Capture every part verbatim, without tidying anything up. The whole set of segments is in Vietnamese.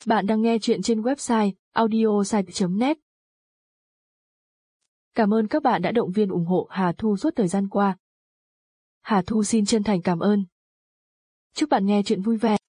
Bạn đang nghe chuyện trên website audiosite chấm net. Cảm ơn các bạn đã động viên ủng hộ Hà Thu suốt thời gian qua. Hà Thu xin chân thành cảm ơn. Chúc bạn nghe chuyện vui vẻ.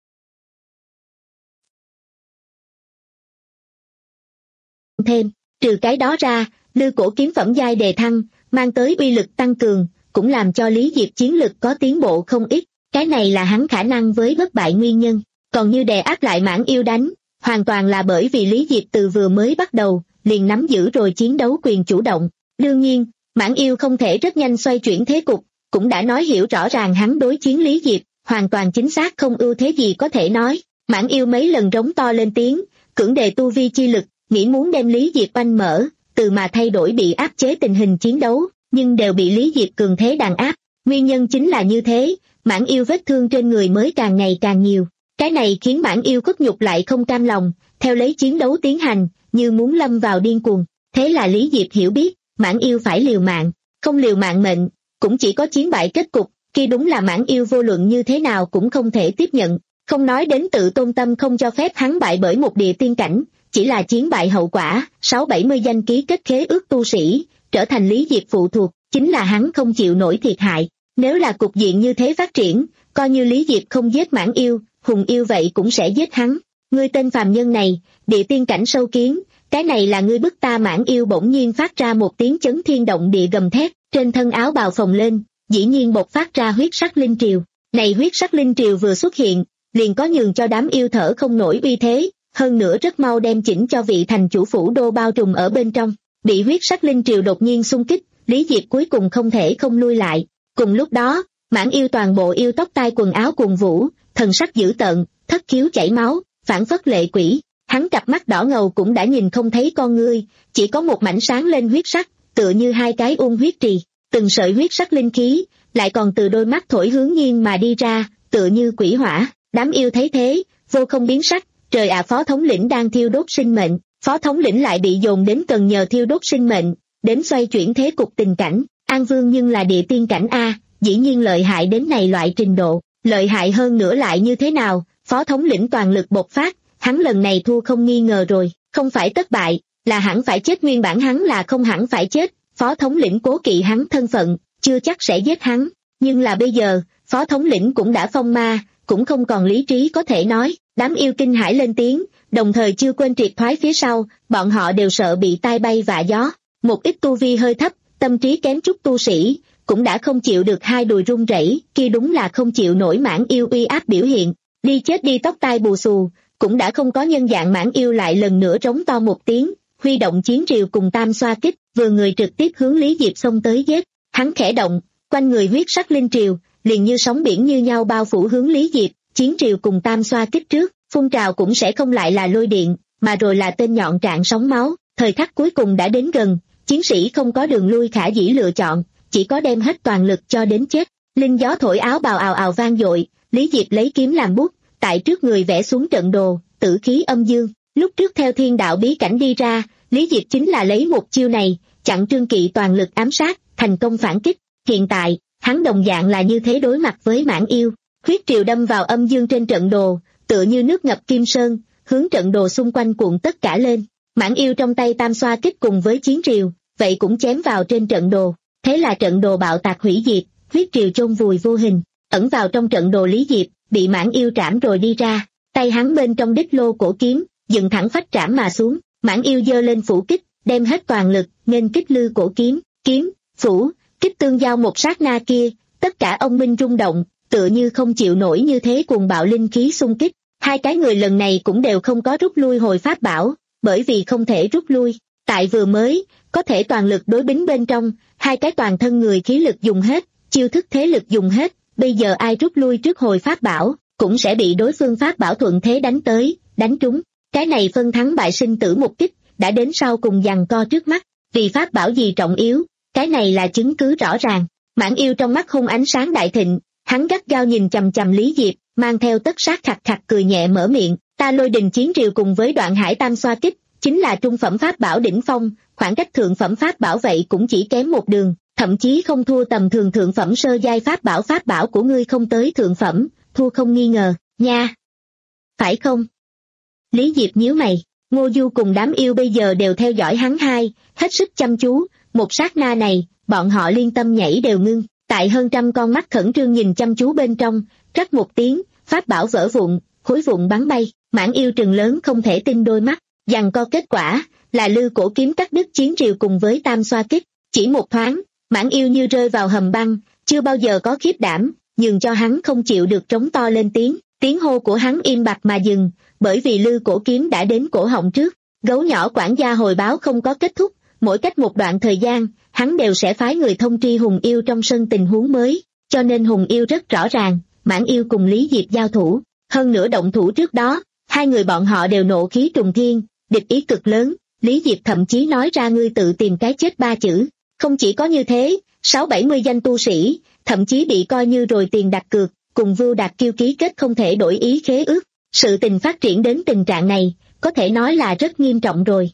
Thêm, trừ cái đó ra, lư cổ kiếm phẩm giai đề thăng, mang tới uy lực tăng cường, cũng làm cho Lý Diệp chiến lực có tiến bộ không ít, cái này là hắn khả năng với bất bại nguyên nhân. Còn như đè áp lại Mãn Yêu đánh, hoàn toàn là bởi vì Lý Diệp từ vừa mới bắt đầu, liền nắm giữ rồi chiến đấu quyền chủ động. Đương nhiên, Mãn Yêu không thể rất nhanh xoay chuyển thế cục, cũng đã nói hiểu rõ ràng hắn đối chiến Lý Diệp, hoàn toàn chính xác không ưu thế gì có thể nói. Mãn Yêu mấy lần rống to lên tiếng, cưỡng đề tu vi chi lực, nghĩ muốn đem Lý Diệp oanh mở, từ mà thay đổi bị áp chế tình hình chiến đấu, nhưng đều bị Lý Diệp cường thế đàn áp. Nguyên nhân chính là như thế, Mãn Yêu vết thương trên người mới càng ngày càng nhiều. Cái này khiến Mãn Yêu khuất nhục lại không cam lòng, theo lấy chiến đấu tiến hành, như muốn lâm vào điên cuồng. Thế là Lý Diệp hiểu biết, Mãn Yêu phải liều mạng, không liều mạng mệnh, cũng chỉ có chiến bại kết cục, kia đúng là Mãn Yêu vô luận như thế nào cũng không thể tiếp nhận. Không nói đến tự tôn tâm không cho phép hắn bại bởi một địa tiên cảnh, chỉ là chiến bại hậu quả, sáu bảy mươi danh ký kết khế ước tu sĩ, trở thành Lý Diệp phụ thuộc, chính là hắn không chịu nổi thiệt hại. Nếu là cục diện như thế phát triển, coi như Lý Diệp không giết Mãn Yêu, Hùng Yêu vậy cũng sẽ giết hắn. Ngươi tên phàm nhân này, địa tiên cảnh sâu kiến, cái này là ngươi bức ta. Mãn Yêu bỗng nhiên phát ra một tiếng chấn thiên động địa gầm thét, trên thân áo bào phồng lên, dĩ nhiên bộc phát ra huyết sắc linh triều. Này huyết sắc linh triều vừa xuất hiện, liền có nhường cho đám yêu thở không nổi uy thế, hơn nữa rất mau đem chỉnh cho vị thành chủ phủ đô bao trùm ở bên trong. Bị huyết sắc linh triều đột nhiên xung kích, Lý Diệp cuối cùng không thể không lui lại. Cùng lúc đó, Mãn Yêu toàn bộ yêu tóc tai quần áo cuồng vũ, thần sắc dữ tợn, thất khiếu chảy máu, phản phất lệ quỷ. Hắn cặp mắt đỏ ngầu cũng đã nhìn không thấy con ngươi, chỉ có một mảnh sáng lên huyết sắc, tựa như hai cái ung huyết trì. Từng sợi huyết sắc linh khí, lại còn từ đôi mắt thổi hướng nhiên mà đi ra, tựa như quỷ hỏa. Đám yêu thấy thế, vô không biến sắc. Trời ạ, phó thống lĩnh đang thiêu đốt sinh mệnh, phó thống lĩnh lại bị dồn đến cần nhờ thiêu đốt sinh mệnh, đến xoay chuyển thế cục tình cảnh. An Vương nhưng là địa tiên cảnh A, dĩ nhiên lợi hại đến này loại trình độ, lợi hại hơn nữa lại như thế nào? Phó thống lĩnh toàn lực bộc phát, hắn lần này thua không nghi ngờ rồi, không phải thất bại, là hẳn phải chết. Nguyên bản hắn là không hẳn phải chết, phó thống lĩnh cố kỵ hắn thân phận, chưa chắc sẽ giết hắn, nhưng là bây giờ, phó thống lĩnh cũng đã phong ma, cũng không còn lý trí có thể nói. Đám yêu kinh hãi lên tiếng, đồng thời chưa quên triệt thoái phía sau, bọn họ đều sợ bị tai bay vạ gió. Một ít tu vi hơi thấp, tâm trí kém chút tu sĩ, cũng đã không chịu được hai đùi run rẩy, kia đúng là không chịu nổi Mãn Yêu uy áp biểu hiện. Đi chết đi, tóc tai bù xù, cũng đã không có nhân dạng. Mãn Yêu lại lần nữa trống to một tiếng, huy động chiến triều cùng tam xoa kích, vừa người trực tiếp hướng Lý Diệp xông tới giết. Hắn khẽ động, quanh người huyết sắc linh triều, liền như sóng biển như nhau bao phủ hướng Lý Diệp. Chiến triều cùng tam xoa kích trước, phun trào cũng sẽ không lại là lôi điện, mà rồi là tên nhọn trạng sóng máu. Thời khắc cuối cùng đã đến gần, chiến sĩ không có đường lui khả dĩ lựa chọn, chỉ có đem hết toàn lực cho đến chết. Linh gió thổi áo bào ào ào vang dội, Lý Diệp lấy kiếm làm bút, tại trước người vẽ xuống trận đồ, tử khí âm dương. Lúc trước theo thiên đạo bí cảnh đi ra, Lý Diệp chính là lấy một chiêu này, chặn Trương Kỵ toàn lực ám sát, thành công phản kích. Hiện tại, hắn đồng dạng là như thế đối mặt với Mãn Yêu. Huyết triều đâm vào âm dương trên trận đồ, tựa như nước ngập kim sơn, hướng trận đồ xung quanh cuộn tất cả lên. Mãn Yêu trong tay tam xoa kích cùng với chiến triều, vậy cũng chém vào trên trận đồ. Thế là trận đồ bạo tạc hủy diệt, huyết triều chôn vùi vô hình, ẩn vào trong trận đồ Lý Diệp, bị Mãn Yêu trảm rồi đi ra. Tay hắn bên trong đích lô cổ kiếm, dựng thẳng phách trảm mà xuống. Mãn Yêu giơ lên phủ kích, đem hết toàn lực, nghênh kích lư cổ kiếm, kiếm, phủ, kích tương giao một sát na kia, tất cả ông minh rung động, tựa như không chịu nổi như thế cuồng bạo linh khí xung kích. Hai cái người lần này cũng đều không có rút lui hồi pháp bảo, bởi vì không thể rút lui. Tại vừa mới, có thể toàn lực đối bính bên trong, hai cái toàn thân người khí lực dùng hết, chiêu thức thế lực dùng hết, bây giờ ai rút lui trước hồi pháp bảo, cũng sẽ bị đối phương pháp bảo thuận thế đánh tới, đánh trúng. Cái này phân thắng bại sinh tử một kích, đã đến sau cùng giằng co trước mắt, vì pháp bảo gì trọng yếu, cái này là chứng cứ rõ ràng. Mãn Yêu trong mắt hung ánh sáng đại thịnh, hắn gắt gao nhìn chằm chằm Lý Diệp, mang theo tất sát khặt khặt cười nhẹ mở miệng, ta lôi đình chiến triều cùng với đoạn hải tam xoa kích, chính là trung phẩm pháp bảo đỉnh phong, khoảng cách thượng phẩm pháp bảo vậy cũng chỉ kém một đường, thậm chí không thua tầm thường thượng phẩm sơ giai pháp bảo. Pháp bảo của ngươi không tới thượng phẩm, thua không nghi ngờ, nha. Phải không? Lý Diệp nhíu mày, Ngô Du cùng đám yêu bây giờ đều theo dõi hắn hai, hết sức chăm chú, một sát na này, bọn họ liên tâm nhảy đều ngưng, tại hơn trăm con mắt khẩn trương nhìn chăm chú bên trong, rắc một tiếng, pháp bảo vỡ vụn, khối vụn bắn bay, Mãn Yêu trừng lớn không thể tin đôi mắt, giằng co kết quả, là Lư Cổ kiếm cắt đứt chiến triều cùng với tam xoa kích, chỉ một thoáng, Mãn Yêu như rơi vào hầm băng, chưa bao giờ có khiếp đảm, nhường cho hắn không chịu được trống to lên tiếng, tiếng hô của hắn im bặt mà dừng, bởi vì Lư Cổ kiếm đã đến cổ họng trước, gấu nhỏ quản gia hồi báo không có kết thúc, mỗi cách một đoạn thời gian, hắn đều sẽ phái người thông tri Hùng Yêu trong sân tình huống mới, cho nên Hùng Yêu rất rõ ràng, Mãn Yêu cùng Lý Diệp giao thủ, hơn nữa động thủ trước đó, hai người bọn họ đều nộ khí trùng thiên, địch ý cực lớn, Lý Diệp thậm chí nói ra ngươi tự tìm cái chết ba chữ, không chỉ có như thế, sáu bảy mươi danh tu sĩ, thậm chí bị coi như rồi tiền đặt cược, cùng Vưu Đạt Kiêu ký kết không thể đổi ý khế ước, sự tình phát triển đến tình trạng này, có thể nói là rất nghiêm trọng rồi.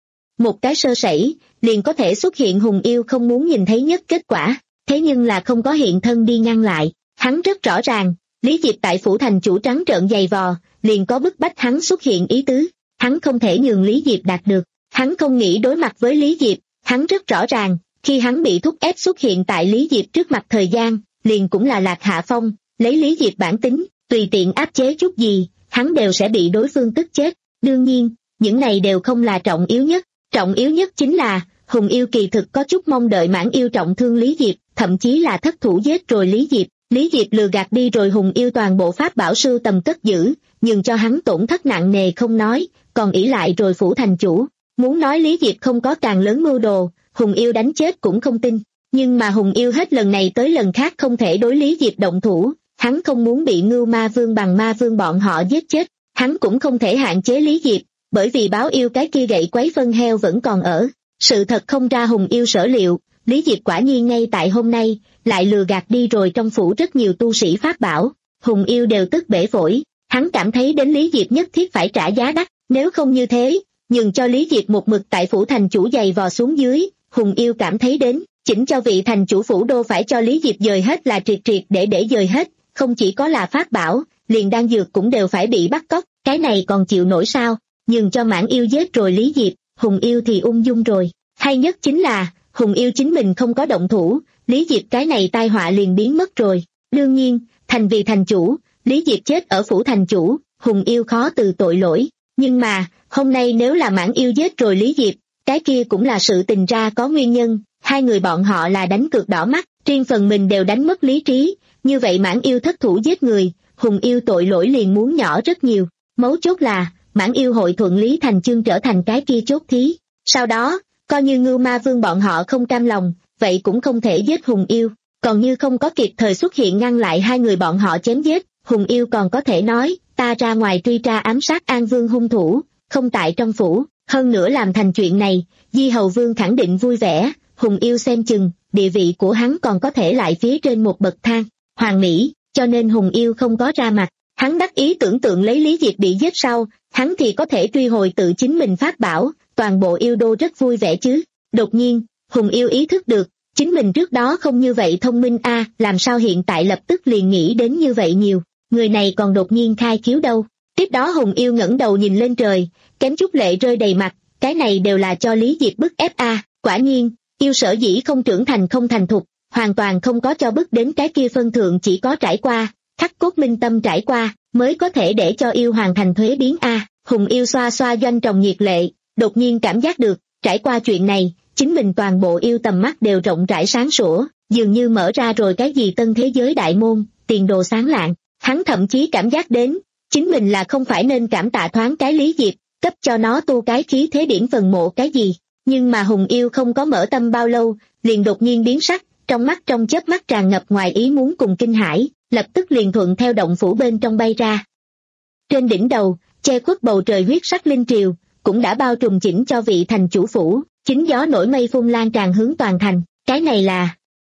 Một cái sơ sẩy, liền có thể xuất hiện Hùng Yêu không muốn nhìn thấy nhất kết quả, thế nhưng là không có hiện thân đi ngăn lại, hắn rất rõ ràng, Lý Diệp tại phủ thành chủ trắng trợn giày vò, liền có bức bách hắn xuất hiện ý tứ, hắn không thể nhường Lý Diệp đạt được, hắn không nghĩ đối mặt với Lý Diệp, hắn rất rõ ràng, khi hắn bị thúc ép xuất hiện tại Lý Diệp trước mặt thời gian, liền cũng là lạc hạ phong, lấy Lý Diệp bản tính, tùy tiện áp chế chút gì, hắn đều sẽ bị đối phương tức chết, đương nhiên, những này đều không là trọng yếu nhất, trọng yếu nhất chính là, Hùng Yêu kỳ thực có chút mong đợi Mãn Yêu trọng thương Lý Diệp, thậm chí là thất thủ giết rồi Lý Diệp, Lý Diệp lừa gạt đi rồi Hùng Yêu toàn bộ pháp bảo sưu tầm cất giữ, nhưng cho hắn tổn thất nặng nề không nói, còn ỷ lại rồi phủ thành chủ, muốn nói Lý Diệp không có càng lớn mưu đồ, Hùng Yêu đánh chết cũng không tin, nhưng mà Hùng Yêu hết lần này tới lần khác không thể đối Lý Diệp động thủ, hắn không muốn bị Ngưu Ma Vương bằng Ma Vương bọn họ giết chết, hắn cũng không thể hạn chế Lý Diệp, bởi vì báo yêu cái kia gậy quấy phân heo vẫn còn ở, sự thật không ra Hùng Yêu sở liệu, Lý Diệp quả nhiên ngay tại hôm nay, lại lừa gạt đi rồi trong phủ rất nhiều tu sĩ pháp bảo, Hùng Yêu đều tức bể phổi, hắn cảm thấy đến Lý Diệp nhất thiết phải trả giá đắt, nếu không như thế, nhường cho Lý Diệp một mực tại phủ thành chủ giày vò xuống dưới, Hùng Yêu cảm thấy đến, chỉnh cho vị thành chủ phủ đô phải cho Lý Diệp dời hết là triệt triệt để để dời hết, không chỉ có là pháp bảo, liền đan dược cũng đều phải bị bắt cóc, cái này còn chịu nổi sao, nhường cho Mãn Yêu giết rồi Lý Diệp, Hùng Yêu thì ung dung rồi, hay nhất chính là, Hùng Yêu chính mình không có động thủ, Lý Diệp cái này tai họa liền biến mất rồi, đương nhiên, thành vì thành chủ, Lý Diệp chết ở phủ thành chủ, Hùng Yêu khó từ tội lỗi, nhưng mà, hôm nay nếu là Mãn Yêu giết rồi Lý Diệp, cái kia cũng là sự tình ra có nguyên nhân, hai người bọn họ là đánh cược đỏ mắt, riêng phần mình đều đánh mất lý trí, như vậy Mãn Yêu thất thủ giết người, Hùng Yêu tội lỗi liền muốn nhỏ rất nhiều, mấu chốt là, Mãn Yêu hội thuận Lý Thành Chương trở thành cái kia chốt thí, sau đó, coi như Ngưu Ma Vương bọn họ không cam lòng, vậy cũng không thể giết Hùng Yêu, còn như không có kịp thời xuất hiện ngăn lại hai người bọn họ chém giết, Hùng Yêu còn có thể nói, ta ra ngoài truy tra ám sát An Vương hung thủ, không tại trong phủ, hơn nữa làm thành chuyện này, Di Hầu Vương khẳng định vui vẻ, Hùng Yêu xem chừng, địa vị của hắn còn có thể lại phía trên một bậc thang, hoàng mỹ, cho nên Hùng Yêu không có ra mặt, hắn đắc ý tưởng tượng lấy Lý Diệp bị giết sau, hắn thì có thể truy hồi tự chính mình pháp bảo, toàn bộ yêu đô rất vui vẻ chứ, đột nhiên, Hùng Yêu ý thức được, chính mình trước đó không như vậy thông minh a, làm sao hiện tại lập tức liền nghĩ đến như vậy nhiều, người này còn đột nhiên khai khiếu đâu. Tiếp đó Hùng Yêu ngẩng đầu nhìn lên trời, kém chút lệ rơi đầy mặt, cái này đều là cho Lý Diệp bức ép a, quả nhiên, yêu sở dĩ không trưởng thành không thành thục, hoàn toàn không có cho bức đến cái kia phân thượng, chỉ có trải qua, khắc cốt minh tâm trải qua, mới có thể để cho yêu hoàn thành thuế biến a. Hùng Yêu xoa xoa doanh tròng nhiệt lệ, đột nhiên cảm giác được, trải qua chuyện này, chính mình toàn bộ yêu tầm mắt đều rộng rãi sáng sủa, dường như mở ra rồi cái gì tân thế giới đại môn, tiền đồ sáng lạng, hắn thậm chí cảm giác đến, chính mình là không phải nên cảm tạ thoáng cái Lý Diệp, cấp cho nó tu cái khí thế điển phần mộ cái gì, nhưng mà Hùng Yêu không có mở tâm bao lâu, liền đột nhiên biến sắc, trong mắt trong chớp mắt tràn ngập ngoài ý muốn cùng kinh hãi, lập tức liền thuận theo động phủ bên trong bay ra. Trên đỉnh đầu, che khuất bầu trời huyết sắc linh triều, cũng đã bao trùm chỉnh cho vị thành chủ phủ, chính gió nổi mây phun lan tràn hướng toàn thành, cái này là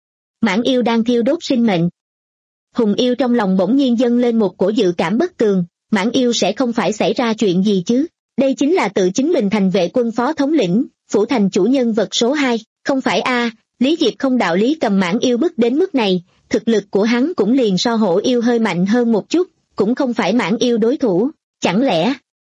Mãn Yêu đang thiêu đốt sinh mệnh. Hùng Yêu trong lòng bỗng nhiên dâng lên một cổ dự cảm bất tường, Mãn Yêu sẽ không phải xảy ra chuyện gì chứ, đây chính là tự chính mình thành vệ quân phó thống lĩnh, phủ thành chủ nhân vật số hai, không phải a, Lý Diệp không đạo lý cầm Mãn Yêu bức đến mức này, thực lực của hắn cũng liền so hổ yêu hơi mạnh hơn một chút, cũng không phải Mãn Yêu đối thủ, chẳng lẽ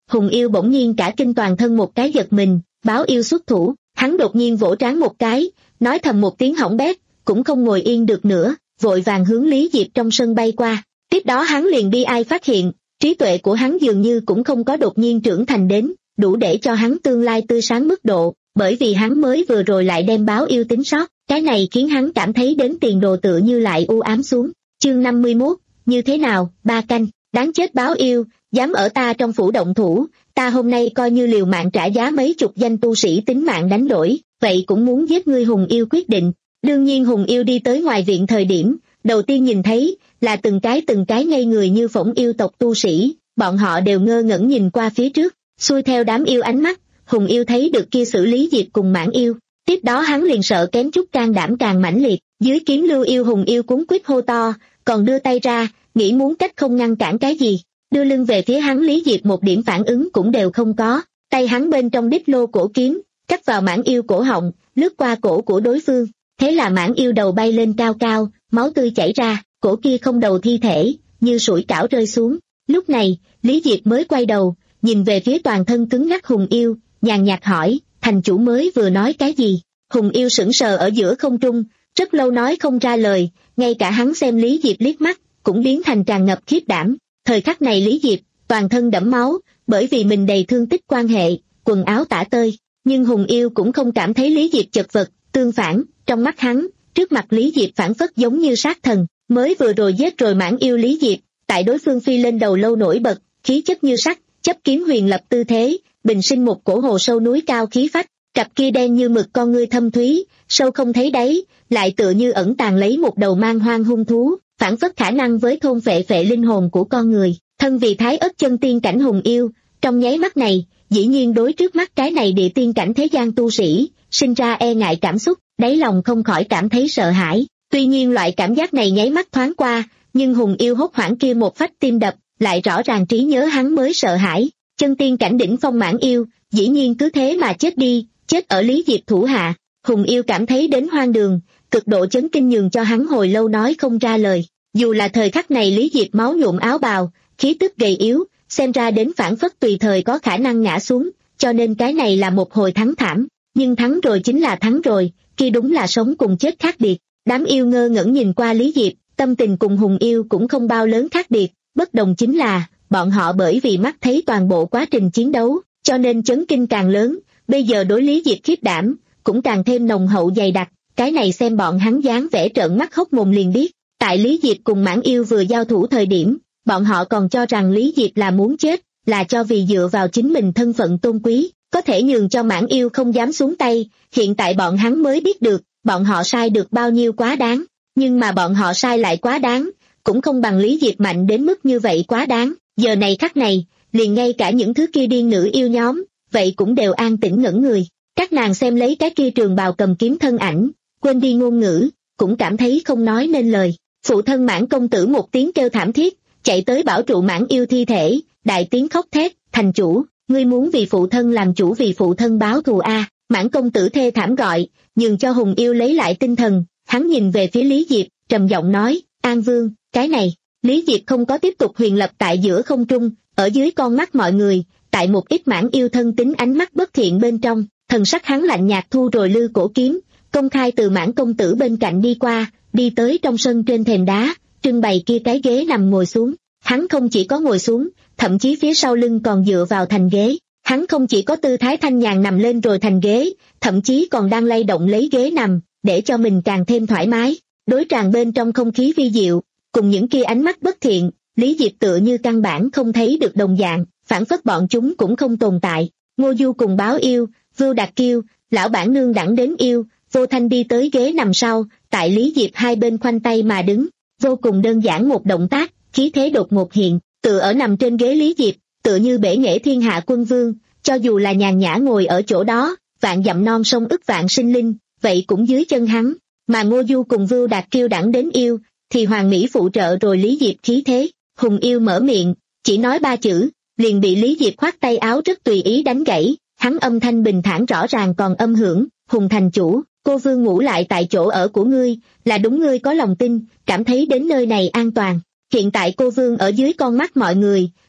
Hùng Yêu bỗng nhiên cả kinh toàn thân một cái giật mình, báo yêu xuất thủ, hắn đột nhiên vỗ trán một cái, nói thầm một tiếng hỏng bét, cũng không ngồi yên được nữa, vội vàng hướng Lý Diệp trong sân bay qua. Tiếp đó hắn liền bi ai phát hiện, trí tuệ của hắn dường như cũng không có đột nhiên trưởng thành đến, đủ để cho hắn tương lai tươi sáng mức độ, bởi vì hắn mới vừa rồi lại đem báo yêu tính sót, cái này khiến hắn cảm thấy đến tiền đồ tựa như lại u ám xuống. Chương năm mươi mốt, như thế nào, ba canh, đáng chết báo yêu, dám ở ta trong phủ động thủ, ta hôm nay coi như liều mạng trả giá mấy chục danh tu sĩ tính mạng đánh đổi, vậy cũng muốn giết ngươi. Hùng Yêu quyết định. Đương nhiên Hùng Yêu đi tới ngoài viện thời điểm, đầu tiên nhìn thấy, là từng cái từng cái ngây người như phỗng yêu tộc tu sĩ, bọn họ đều ngơ ngẩn nhìn qua phía trước, xuôi theo đám yêu ánh mắt, Hùng Yêu thấy được kia xử lý Diệp cùng Mãn Yêu, tiếp đó hắn liền sợ kém chút can đảm càng mãnh liệt, dưới kiếm lưu yêu Hùng Yêu cuống quýt hô to, còn đưa tay ra, nghĩ muốn cách không ngăn cản cái gì, đưa lưng về phía hắn Lý Diệp một điểm phản ứng cũng đều không có, tay hắn bên trong đích lô cổ kiếm, cắt vào Mãn Yêu cổ họng, lướt qua cổ của đối phương, thế là Mãn Yêu đầu bay lên cao cao, máu tươi chảy ra, cổ kia không đầu thi thể, như sủi cảo rơi xuống. Lúc này, Lý Diệp mới quay đầu, nhìn về phía toàn thân cứng ngắc Hùng Yêu, nhàn nhạt hỏi, thành chủ mới vừa nói cái gì? Hùng Yêu sững sờ ở giữa không trung, rất lâu nói không ra lời, ngay cả hắn xem Lý Diệp liếc mắt, cũng biến thành tràn ngập khiếp đảm. Thời khắc này Lý Diệp, toàn thân đẫm máu, bởi vì mình đầy thương tích quan hệ, quần áo tả tơi, nhưng Hùng Yêu cũng không cảm thấy Lý Diệp chật vật, tương phản, trong mắt hắn, trước mặt Lý Diệp phản phất giống như sát thần, mới vừa rồi giết rồi Mãn Yêu Lý Diệp, tại đối phương phi lên đầu lâu nổi bật, khí chất như sắt, chấp kiếm huyền lập tư thế, bình sinh một cổ hồ sâu núi cao khí phách, cặp kia đen như mực con ngươi thâm thúy, sâu không thấy đáy, lại tựa như ẩn tàng lấy một đầu man hoang hung thú, phản phất khả năng với thôn phệ phệ linh hồn của con người. Thân vì thái ất chân tiên cảnh Hùng Yêu, trong nháy mắt này, dĩ nhiên đối trước mắt cái này địa tiên cảnh thế gian tu sĩ, sinh ra e ngại cảm xúc, đáy lòng không khỏi cảm thấy sợ hãi. Tuy nhiên loại cảm giác này nháy mắt thoáng qua, nhưng Hùng Yêu hốt hoảng kia một phách tim đập, lại rõ ràng trí nhớ hắn mới sợ hãi. Chân tiên cảnh đỉnh phong Mãn Yêu, dĩ nhiên cứ thế mà chết đi, chết ở Lý Diệp thủ hạ. Hùng Yêu cảm thấy đến hoang đường, cực độ chấn kinh nhường cho hắn hồi lâu nói không ra lời. Dù là thời khắc này Lý Diệp máu nhuộm áo bào, khí tức gầy yếu, xem ra đến phản phất tùy thời có khả năng ngã xuống, cho nên cái này là một hồi thắng thảm. Nhưng thắng rồi chính là thắng rồi, kia đúng là sống cùng chết khác biệt. Đám yêu ngơ ngẩn nhìn qua Lý Diệp, tâm tình cùng Hùng Yêu cũng không bao lớn khác biệt, bất đồng chính là, bọn họ bởi vì mắt thấy toàn bộ quá trình chiến đấu, cho nên chấn kinh càng lớn, bây giờ đối Lý Diệp khiếp đảm, cũng càng thêm nồng hậu dày đặc, cái này xem bọn hắn dáng vẻ trợn mắt hốc mồm liền biết. Tại Lý Diệp cùng Mãn Yêu vừa giao thủ thời điểm, bọn họ còn cho rằng Lý Diệp là muốn chết, là cho vì dựa vào chính mình thân phận tôn quý, có thể nhường cho Mãn Yêu không dám xuống tay, hiện tại bọn hắn mới biết được, bọn họ sai được bao nhiêu quá đáng, nhưng mà bọn họ sai lại quá đáng, cũng không bằng Lý Diệp mạnh đến mức như vậy quá đáng. Giờ này khắc này, liền ngay cả những thứ kia điên nữ yêu nhóm, vậy cũng đều an tĩnh ngẩn người. Các nàng xem lấy cái kia trường bào cầm kiếm thân ảnh, quên đi ngôn ngữ, cũng cảm thấy không nói nên lời. Phụ thân Mãn công tử một tiếng kêu thảm thiết, chạy tới bảo trụ Mãn Yêu thi thể, đại tiếng khóc thét, thành chủ, ngươi muốn vì phụ thân làm chủ, vì phụ thân báo thù a. Mãn công tử thê thảm gọi, nhường cho Hùng Yêu lấy lại tinh thần, hắn nhìn về phía Lý Diệp, trầm giọng nói, An Vương, cái này. Lý Diệp không có tiếp tục huyền lập tại giữa không trung, ở dưới con mắt mọi người, tại một ít Mãn Yêu thân tính ánh mắt bất thiện bên trong, thần sắc hắn lạnh nhạt thu rồi lư cổ kiếm, công khai từ Mãn công tử bên cạnh đi qua, đi tới trong sân trên thềm đá, trưng bày kia cái ghế nằm ngồi xuống. Hắn không chỉ có ngồi xuống, thậm chí phía sau lưng còn dựa vào thành ghế. Hắn không chỉ có tư thái thanh nhàn nằm lên rồi thành ghế, thậm chí còn đang lay động lấy ghế nằm, để cho mình càng thêm thoải mái. Đối tràn bên trong không khí vi diệu, cùng những kia ánh mắt bất thiện, Lý Diệp tựa như căn bản không thấy được đồng dạng, phản phất bọn chúng cũng không tồn tại. Ngô Du cùng Báo Yêu, Vưu Đạt Kiêu, lão bản nương đẳng đến yêu, Vô Thanh đi tới ghế nằm sau, tại Lý Diệp hai bên khoanh tay mà đứng, vô cùng đơn giản một động tác, khí thế đột ngột hiện, tựa ở nằm trên ghế Lý Diệp, tựa như bể nghệ thiên hạ quân vương, cho dù là nhàn nhã ngồi ở chỗ đó, vạn dặm non sông ức vạn sinh linh, vậy cũng dưới chân hắn, mà Ngô Du cùng Vưu Đạt Kiêu đẳng đến yêu, thì hoàng mỹ phụ trợ rồi Lý Diệp khí thế. Hùng Yêu mở miệng, chỉ nói ba chữ, liền bị Lý Diệp khoát tay áo rất tùy ý đánh gãy, hắn âm thanh bình thản rõ ràng còn âm hưởng, Hùng thành chủ, cô Vương ngủ lại tại chỗ ở của ngươi, là đúng ngươi có lòng tin, cảm thấy đến nơi này an toàn. Hiện tại cô Vương ở dưới con mắt mọi người,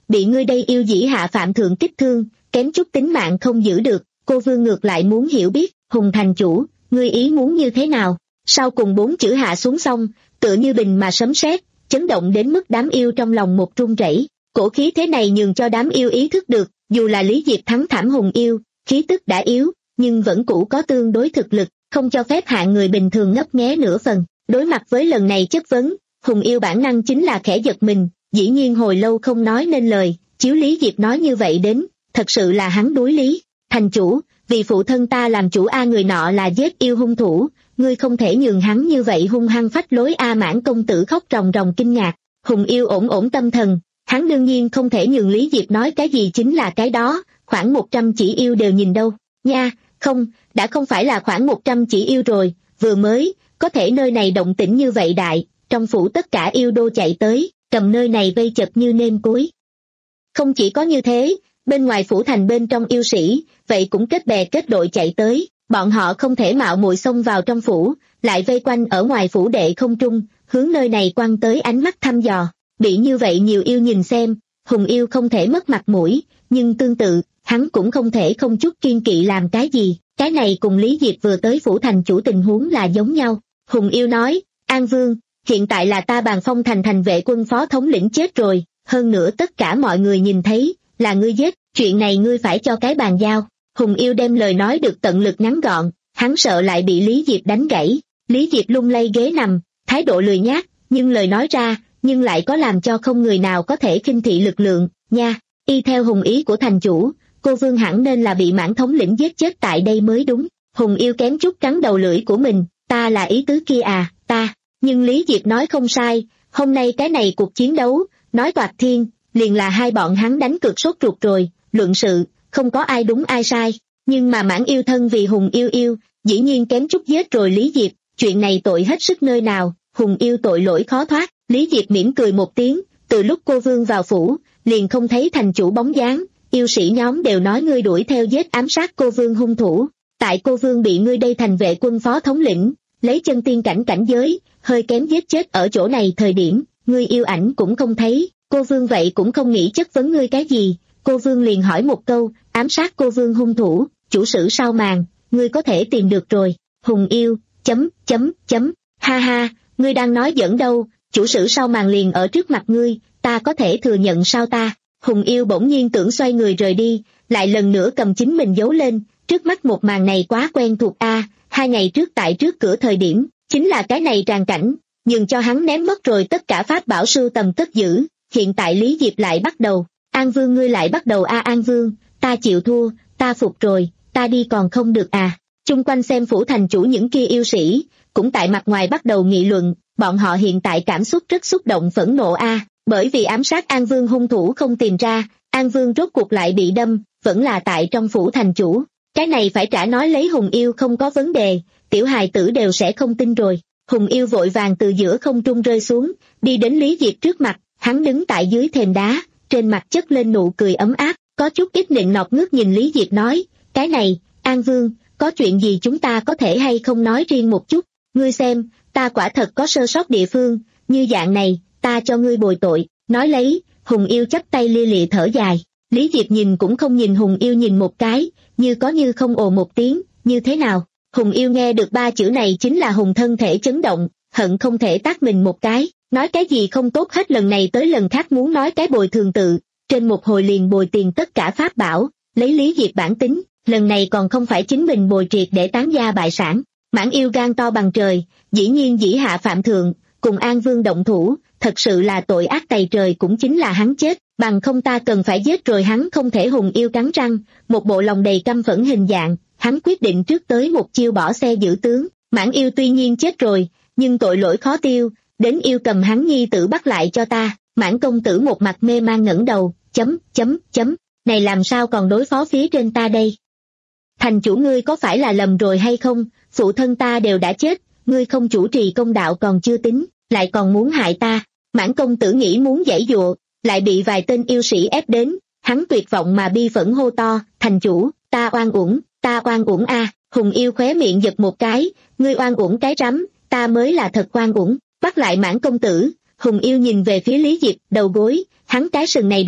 bị ngươi đây yêu dĩ hạ phạm thượng kích thương, kém chút tính mạng không giữ được. Cô Vương ngược lại muốn hiểu biết, Hùng thành chủ, ngươi ý muốn như thế nào? Sau cùng bốn chữ hạ xuống xong, tựa như bình mà sấm sét, chấn động đến mức đám yêu trong lòng một run rẩy. Cổ khí thế này nhường cho đám yêu ý thức được, dù là Lý Diệp thắng thảm Hùng yêu, khí tức đã yếu, nhưng vẫn cũ có tương đối thực lực, không cho phép hạng người bình thường ngấp nghé nửa phần. Đối mặt với lần này chất vấn, Hùng yêu bản năng chính là khẽ giật mình, dĩ nhiên hồi lâu không nói nên lời. Chiếu Lý Diệp nói như vậy đến, thật sự là hắn đối lý. Thành chủ, vì phụ thân ta làm chủ a, người nọ là giết yêu hung thủ, ngươi không thể nhường hắn như vậy hung hăng phách lối a. Mãn công tử khóc ròng ròng kinh ngạc. Hùng yêu ổn ổn tâm thần, hắn đương nhiên không thể nhường Lý Diệp nói cái gì chính là cái đó, khoảng một trăm chỉ yêu đều nhìn đâu. Nha, không, đã không phải là khoảng một trăm chỉ yêu rồi, vừa mới, có thể nơi này động tĩnh như vậy đại, trong phủ tất cả yêu đô chạy tới, cầm nơi này vây chật như nêm cối. Không chỉ có như thế, bên ngoài phủ thành bên trong yêu sĩ, vậy cũng kết bè kết đội chạy tới, bọn họ không thể mạo muội xông vào trong phủ, lại vây quanh ở ngoài phủ đệ không trung, hướng nơi này quăng tới ánh mắt thăm dò. Bị như vậy nhiều yêu nhìn xem, Hùng yêu không thể mất mặt mũi, nhưng tương tự, hắn cũng không thể không chút kiên kỵ làm cái gì. Cái này cùng Lý Diệp vừa tới phủ thành chủ tình huống là giống nhau. Hùng yêu nói, An Vương, hiện tại là ta Bàn Phong thành thành vệ quân phó thống lĩnh chết rồi, hơn nữa tất cả mọi người nhìn thấy, là ngươi giết, chuyện này ngươi phải cho cái bàn giao. Hùng yêu đem lời nói được tận lực ngắn gọn, hắn sợ lại bị Lý Diệp đánh gãy. Lý Diệp lung lay ghế nằm, thái độ lười nhác, nhưng lời nói ra, nhưng lại có làm cho không người nào có thể khinh thị lực lượng, nha. Y theo Hùng ý của thành chủ, cô Vương hẳn nên là bị Mãn thống lĩnh giết chết tại đây mới đúng. Hùng yêu kém chút cắn đầu lưỡi của mình, ta là ý tứ kia à, ta. Nhưng Lý Diệp nói không sai, hôm nay cái này cuộc chiến đấu, nói toạc thiên, liền là hai bọn hắn đánh cược sốt ruột rồi, luận sự, không có ai đúng ai sai. Nhưng mà Mãn yêu thân vì Hùng yêu yêu, dĩ nhiên kém chút giết rồi Lý Diệp, chuyện này tội hết sức nơi nào, Hùng yêu tội lỗi khó thoát. Lý Diệp mỉm cười một tiếng, từ lúc cô Vương vào phủ, liền không thấy thành chủ bóng dáng, yêu sĩ nhóm đều nói ngươi đuổi theo giết ám sát cô Vương hung thủ. Tại cô Vương bị ngươi đây thành vệ quân phó thống lĩnh, lấy chân tiên cảnh cảnh giới, hơi kém giết chết ở chỗ này thời điểm, ngươi yêu ảnh cũng không thấy, cô Vương vậy cũng không nghĩ chất vấn ngươi cái gì. Cô Vương liền hỏi một câu, ám sát cô Vương hung thủ, chủ sử sao màn, ngươi có thể tìm được rồi. Hùng yêu, chấm, chấm, chấm, ha ha, ngươi đang nói giỡn đâu, chủ sử sao màn liền ở trước mặt ngươi, ta có thể thừa nhận sao ta. Hùng yêu bỗng nhiên tưởng xoay người rời đi, lại lần nữa cầm chính mình giấu lên, trước mắt một màn này quá quen thuộc a. Hai ngày trước tại trước cửa thời điểm, chính là cái này tràn cảnh, nhưng cho hắn ném mất rồi tất cả pháp bảo sưu tầm cất giữ, hiện tại Lý Diệp lại bắt đầu. An Vương ngươi lại bắt đầu a. An Vương, ta chịu thua, ta phục rồi, ta đi còn không được à. Chung quanh xem phủ thành chủ những kia yêu sĩ, cũng tại mặt ngoài bắt đầu nghị luận, bọn họ hiện tại cảm xúc rất xúc động phẫn nộ a. Bởi vì ám sát An Vương hung thủ không tìm ra, An Vương rốt cuộc lại bị đâm, vẫn là tại trong phủ thành chủ. Cái này phải trả nói lấy Hùng yêu không có vấn đề, tiểu hài tử đều sẽ không tin rồi. Hùng yêu vội vàng từ giữa không trung rơi xuống, đi đến Lý Diệp trước mặt, hắn đứng tại dưới thềm đá, trên mặt chất lên nụ cười ấm áp, có chút ít nịnh nọt ngước nhìn Lý Diệp nói, cái này, An Vương, có chuyện gì chúng ta có thể hay không nói riêng một chút, ngươi xem, ta quả thật có sơ sót địa phương, như dạng này, ta cho ngươi bồi tội. Nói lấy, Hùng yêu chắp tay lia lịa thở dài. Lý Diệp nhìn cũng không nhìn Hùng yêu nhìn một cái, như có như không ồ một tiếng, như thế nào. Hùng yêu nghe được ba chữ này chính là Hùng thân thể chấn động, hận không thể tát mình một cái, nói cái gì không tốt hết lần này tới lần khác muốn nói cái bồi thường tự, trên một hồi liền bồi tiền tất cả pháp bảo, lấy Lý Diệp bản tính, lần này còn không phải chính mình bồi triệt để tán gia bại sản. Mãn yêu gan to bằng trời, dĩ nhiên dĩ hạ phạm thượng, cùng An Vương động thủ, thật sự là tội ác tày trời, cũng chính là hắn chết, bằng không ta cần phải giết rồi hắn không thể. Hùng yêu cắn răng, một bộ lòng đầy căm phẫn hình dạng, hắn quyết định trước tới một chiêu bỏ xe giữ tướng. Mãn yêu tuy nhiên chết rồi, nhưng tội lỗi khó tiêu, đến yêu cầm hắn nhi tử bắt lại cho ta. Mãn công tử một mặt mê man ngẩng đầu, chấm, chấm, chấm, này làm sao còn đối phó phía trên ta đây? Thành chủ ngươi có phải là lầm rồi hay không, phụ thân ta đều đã chết, ngươi không chủ trì công đạo còn chưa tính, lại còn muốn hại ta. Mãn công tử nghĩ muốn giãy dụa, lại bị vài tên yêu sĩ ép đến, hắn tuyệt vọng mà bi phẫn hô to, thành chủ, ta oan uổng, ta oan uổng a. Hùng yêu khóe miệng giật một cái, ngươi oan uổng cái rắm, ta mới là thật oan uổng, bắt lại Mãn công tử. Hùng yêu nhìn về phía Lý Diệp, đầu gối, hắn cái sừng này độ,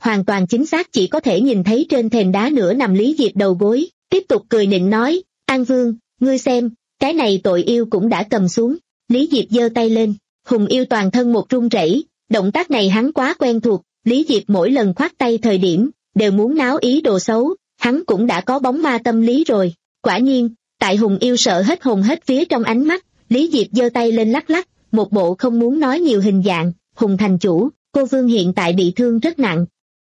hoàn toàn chính xác chỉ có thể nhìn thấy trên thềm đá nửa nằm Lý Diệp đầu gối, tiếp tục cười nịnh nói, An Vương, ngươi xem, cái này tội yêu cũng đã cầm xuống. Lý Diệp giơ tay lên, Hùng yêu toàn thân một run rẩy, động tác này hắn quá quen thuộc, Lý Diệp mỗi lần khoát tay thời điểm, đều muốn náo ý đồ xấu, hắn cũng đã có bóng ma tâm lý rồi. Quả nhiên, tại Hùng yêu sợ hết hồn hết vía trong ánh mắt, Lý Diệp giơ tay lên lắc lắc, một bộ không muốn nói nhiều hình dạng, Hùng thành chủ, cô Vương hiện tại bị thương rất nặng.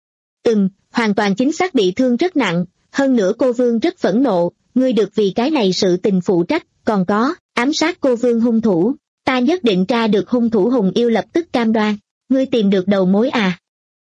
Ừm, hoàn toàn chính xác bị thương rất nặng, hơn nữa cô Vương rất phẫn nộ, ngươi được vì cái này sự tình phụ trách, còn có, ám sát cô Vương hung thủ, ta nhất định tra được hung thủ. Hùng yêu lập tức cam đoan, ngươi tìm được đầu mối à?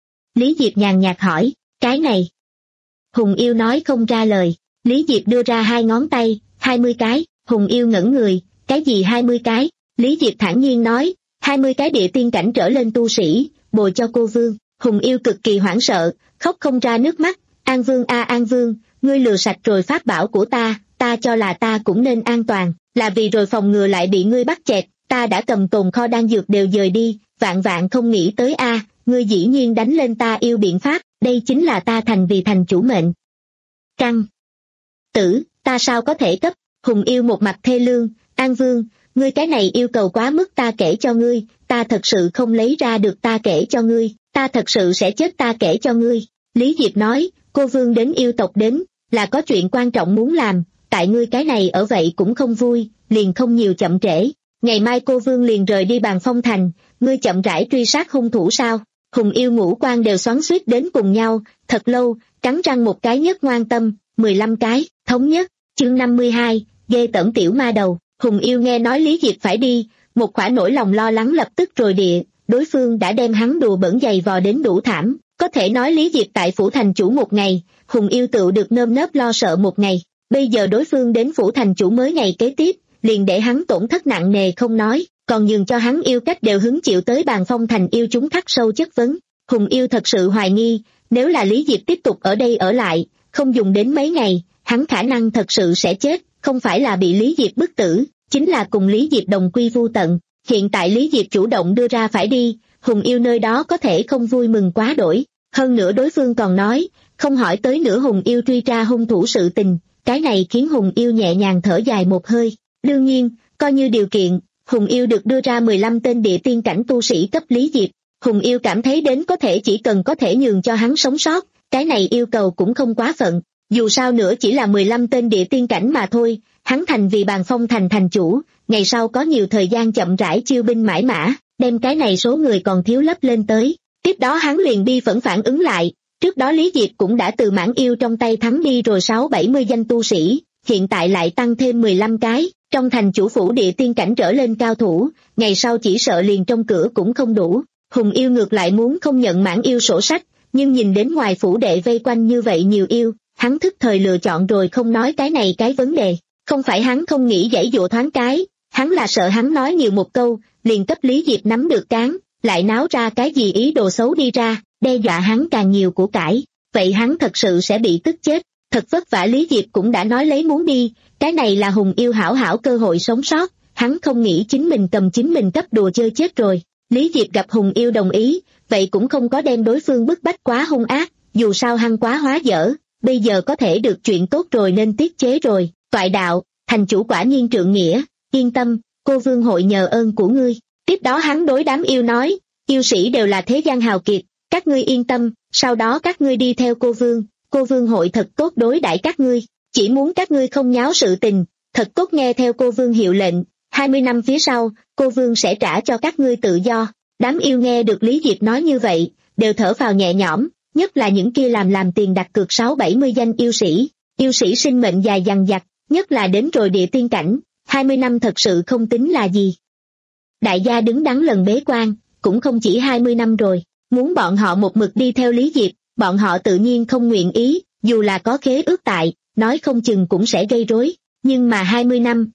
Lý Diệp nhàn nhạt hỏi, cái này. Hùng yêu nói không ra lời, Lý Diệp đưa ra hai ngón tay, hai mươi cái, Hùng yêu ngẩn người, cái gì hai mươi cái? Lý Diệp thản nhiên nói, hai mươi cái địa tiên cảnh trở lên tu sĩ, bồi cho cô Vương. Hùng yêu cực kỳ hoảng sợ, khóc không ra nước mắt, An Vương a An Vương, ngươi lừa sạch rồi pháp bảo của ta, ta cho là ta cũng nên an toàn, là vì rồi phòng ngừa lại bị ngươi bắt chẹt, ta đã cầm tồn kho đan dược đều dời đi, vạn vạn không nghĩ tới a, ngươi dĩ nhiên đánh lên ta yêu biện pháp, đây chính là ta thành vì thành chủ mệnh. Căng. Tử, ta sao có thể cấp? Hùng yêu một mặt thê lương, An Vương, ngươi cái này yêu cầu quá mức, ta kể cho ngươi, ta thật sự không lấy ra được, ta kể cho ngươi, ta thật sự sẽ chết, ta kể cho ngươi. Lý Diệp nói, cô Vương đến yêu tộc đến, là có chuyện quan trọng muốn làm, tại ngươi cái này ở vậy cũng không vui, liền không nhiều chậm trễ. Ngày mai cô Vương liền rời đi Bàn Phong Thành, ngươi chậm rãi truy sát hung thủ sao? Hùng yêu ngũ quan đều xoắn xuýt đến cùng nhau, thật lâu, cắn răng một cái nhất ngoan tâm, mười lăm cái, thống nhất, chương năm mươi hai, ghê tởm tiểu ma đầu. Hùng yêu nghe nói Lý Diệp phải đi, một quả nỗi lòng lo lắng lập tức rồi địa, đối phương đã đem hắn đùa bẩn giày vò đến đủ thảm, có thể nói Lý Diệp tại phủ thành chủ một ngày, Hùng yêu tự được nơm nớp lo sợ một ngày, bây giờ đối phương đến phủ thành chủ mới ngày kế tiếp, liền để hắn tổn thất nặng nề không nói, còn nhường cho hắn yêu cách đều hứng chịu tới Bàn Phong Thành yêu chúng khắc sâu chất vấn. Hùng yêu thật sự hoài nghi, nếu là Lý Diệp tiếp tục ở đây ở lại, không dùng đến mấy ngày, hắn khả năng thật sự sẽ chết, không phải là bị Lý Diệp bức tử, chính là cùng Lý Diệp đồng quy vu tận. Hiện tại Lý Diệp chủ động đưa ra phải đi, Hùng yêu nơi đó có thể không vui mừng quá đổi. Hơn nữa đối phương còn nói, không hỏi tới nữa Hùng yêu truy tra hung thủ sự tình, cái này khiến Hùng yêu nhẹ nhàng thở dài một hơi. Đương nhiên, coi như điều kiện, Hùng yêu được đưa ra mười lăm tên địa tiên cảnh tu sĩ cấp Lý Diệp. Hùng yêu cảm thấy đến có thể chỉ cần có thể nhường cho hắn sống sót, cái này yêu cầu cũng không quá phận. Dù sao nữa chỉ là mười lăm tên địa tiên cảnh mà thôi, hắn thành vì Bàn Phong Thành thành chủ, ngày sau có nhiều thời gian chậm rãi chiêu binh mãi mã, đem cái này số người còn thiếu lấp lên tới. Tiếp đó hắn liền bi phẫn phản ứng lại, trước đó Lý Diệp cũng đã từ mãn yêu trong tay thắng đi rồi sáu bảy mươi danh tu sĩ, hiện tại lại tăng thêm mười lăm cái, trong thành chủ phủ địa tiên cảnh trở lên cao thủ, ngày sau chỉ sợ liền trong cửa cũng không đủ. Hùng yêu ngược lại muốn không nhận mãn yêu sổ sách, nhưng nhìn đến ngoài phủ đệ vây quanh như vậy nhiều yêu, hắn thức thời lựa chọn rồi không nói cái này cái vấn đề. Không phải hắn không nghĩ giãy dụa thoáng cái, hắn là sợ hắn nói nhiều một câu, liền cấp Lý Diệp nắm được cán, lại náo ra cái gì ý đồ xấu đi ra, đe dọa hắn càng nhiều của cải, vậy hắn thật sự sẽ bị tức chết. Thật vất vả Lý Diệp cũng đã nói lấy muốn đi, cái này là Hùng yêu hảo hảo cơ hội sống sót, hắn không nghĩ chính mình cầm chính mình cấp đùa chơi chết rồi. Lý Diệp gặp Hùng yêu đồng ý, vậy cũng không có đem đối phương bức bách quá hung ác, dù sao hắn quá hóa dở, bây giờ có thể được chuyện tốt rồi nên tiết chế rồi. Toại đạo, thành chủ quả nhiên trượng nghĩa, yên tâm, cô Vương hội nhờ ơn của ngươi. Tiếp đó hắn đối đám yêu nói, yêu sĩ đều là thế gian hào kiệt, các ngươi yên tâm, sau đó các ngươi đi theo cô Vương, cô Vương hội thật tốt đối đãi các ngươi, chỉ muốn các ngươi không nháo sự tình, thật tốt nghe theo cô Vương hiệu lệnh, hai mươi năm phía sau, cô Vương sẽ trả cho các ngươi tự do. Đám yêu nghe được Lý Diệp nói như vậy, đều thở phào nhẹ nhõm, nhất là những kia làm làm tiền đặt cược sáu bảy mươi danh yêu sĩ, yêu sĩ sinh mệnh dài dằng dặc, nhất là đến rồi địa tiên cảnh, hai mươi năm thật sự không tính là gì. Đại gia đứng đắn lần bế quan, cũng không chỉ hai mươi năm rồi, muốn bọn họ một mực đi theo Lý Diệp, bọn họ tự nhiên không nguyện ý, dù là có khế ước tại, nói không chừng cũng sẽ gây rối, nhưng mà hai mươi năm.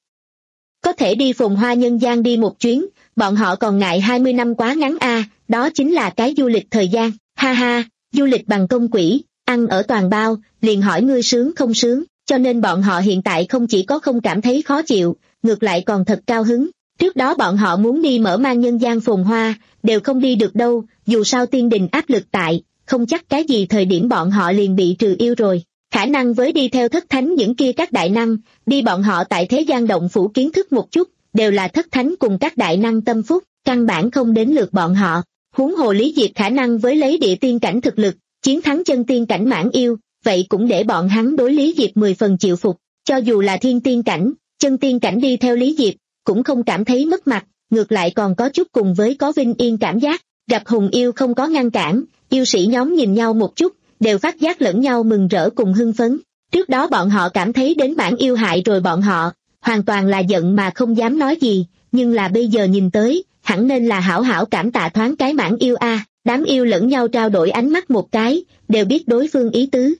Có thể đi phồn hoa nhân gian đi một chuyến, bọn họ còn ngại hai mươi năm quá ngắn a, à, đó chính là cái du lịch thời gian, ha ha, du lịch bằng công quỹ, ăn ở toàn bao, liền hỏi ngươi sướng không sướng. Cho nên bọn họ hiện tại không chỉ có không cảm thấy khó chịu, ngược lại còn thật cao hứng. Trước đó bọn họ muốn đi mở mang nhân gian phồn hoa, đều không đi được đâu, dù sao tiên đình áp lực tại, không chắc cái gì thời điểm bọn họ liền bị trừ yêu rồi. Khả năng với đi theo thất thánh những kia các đại năng, đi bọn họ tại thế gian động phủ kiến thức một chút, đều là thất thánh cùng các đại năng tâm phúc, căn bản không đến lượt bọn họ. Huống hồ Lý Diệp khả năng với lấy địa tiên cảnh thực lực, chiến thắng chân tiên cảnh mãn yêu, vậy cũng để bọn hắn đối Lý Diệp mười phần chịu phục, cho dù là thiên tiên cảnh, chân tiên cảnh đi theo Lý Diệp, cũng không cảm thấy mất mặt, ngược lại còn có chút cùng với có vinh yên cảm giác. Gặp hùng yêu không có ngăn cản, yêu sĩ nhóm nhìn nhau một chút, đều phát giác lẫn nhau mừng rỡ cùng hưng phấn. Trước đó bọn họ cảm thấy đến bản yêu hại rồi bọn họ, hoàn toàn là giận mà không dám nói gì, nhưng là bây giờ nhìn tới, hẳn nên là hảo hảo cảm tạ thoáng cái mãn yêu a. À. Đám yêu lẫn nhau trao đổi ánh mắt một cái, đều biết đối phương ý tứ.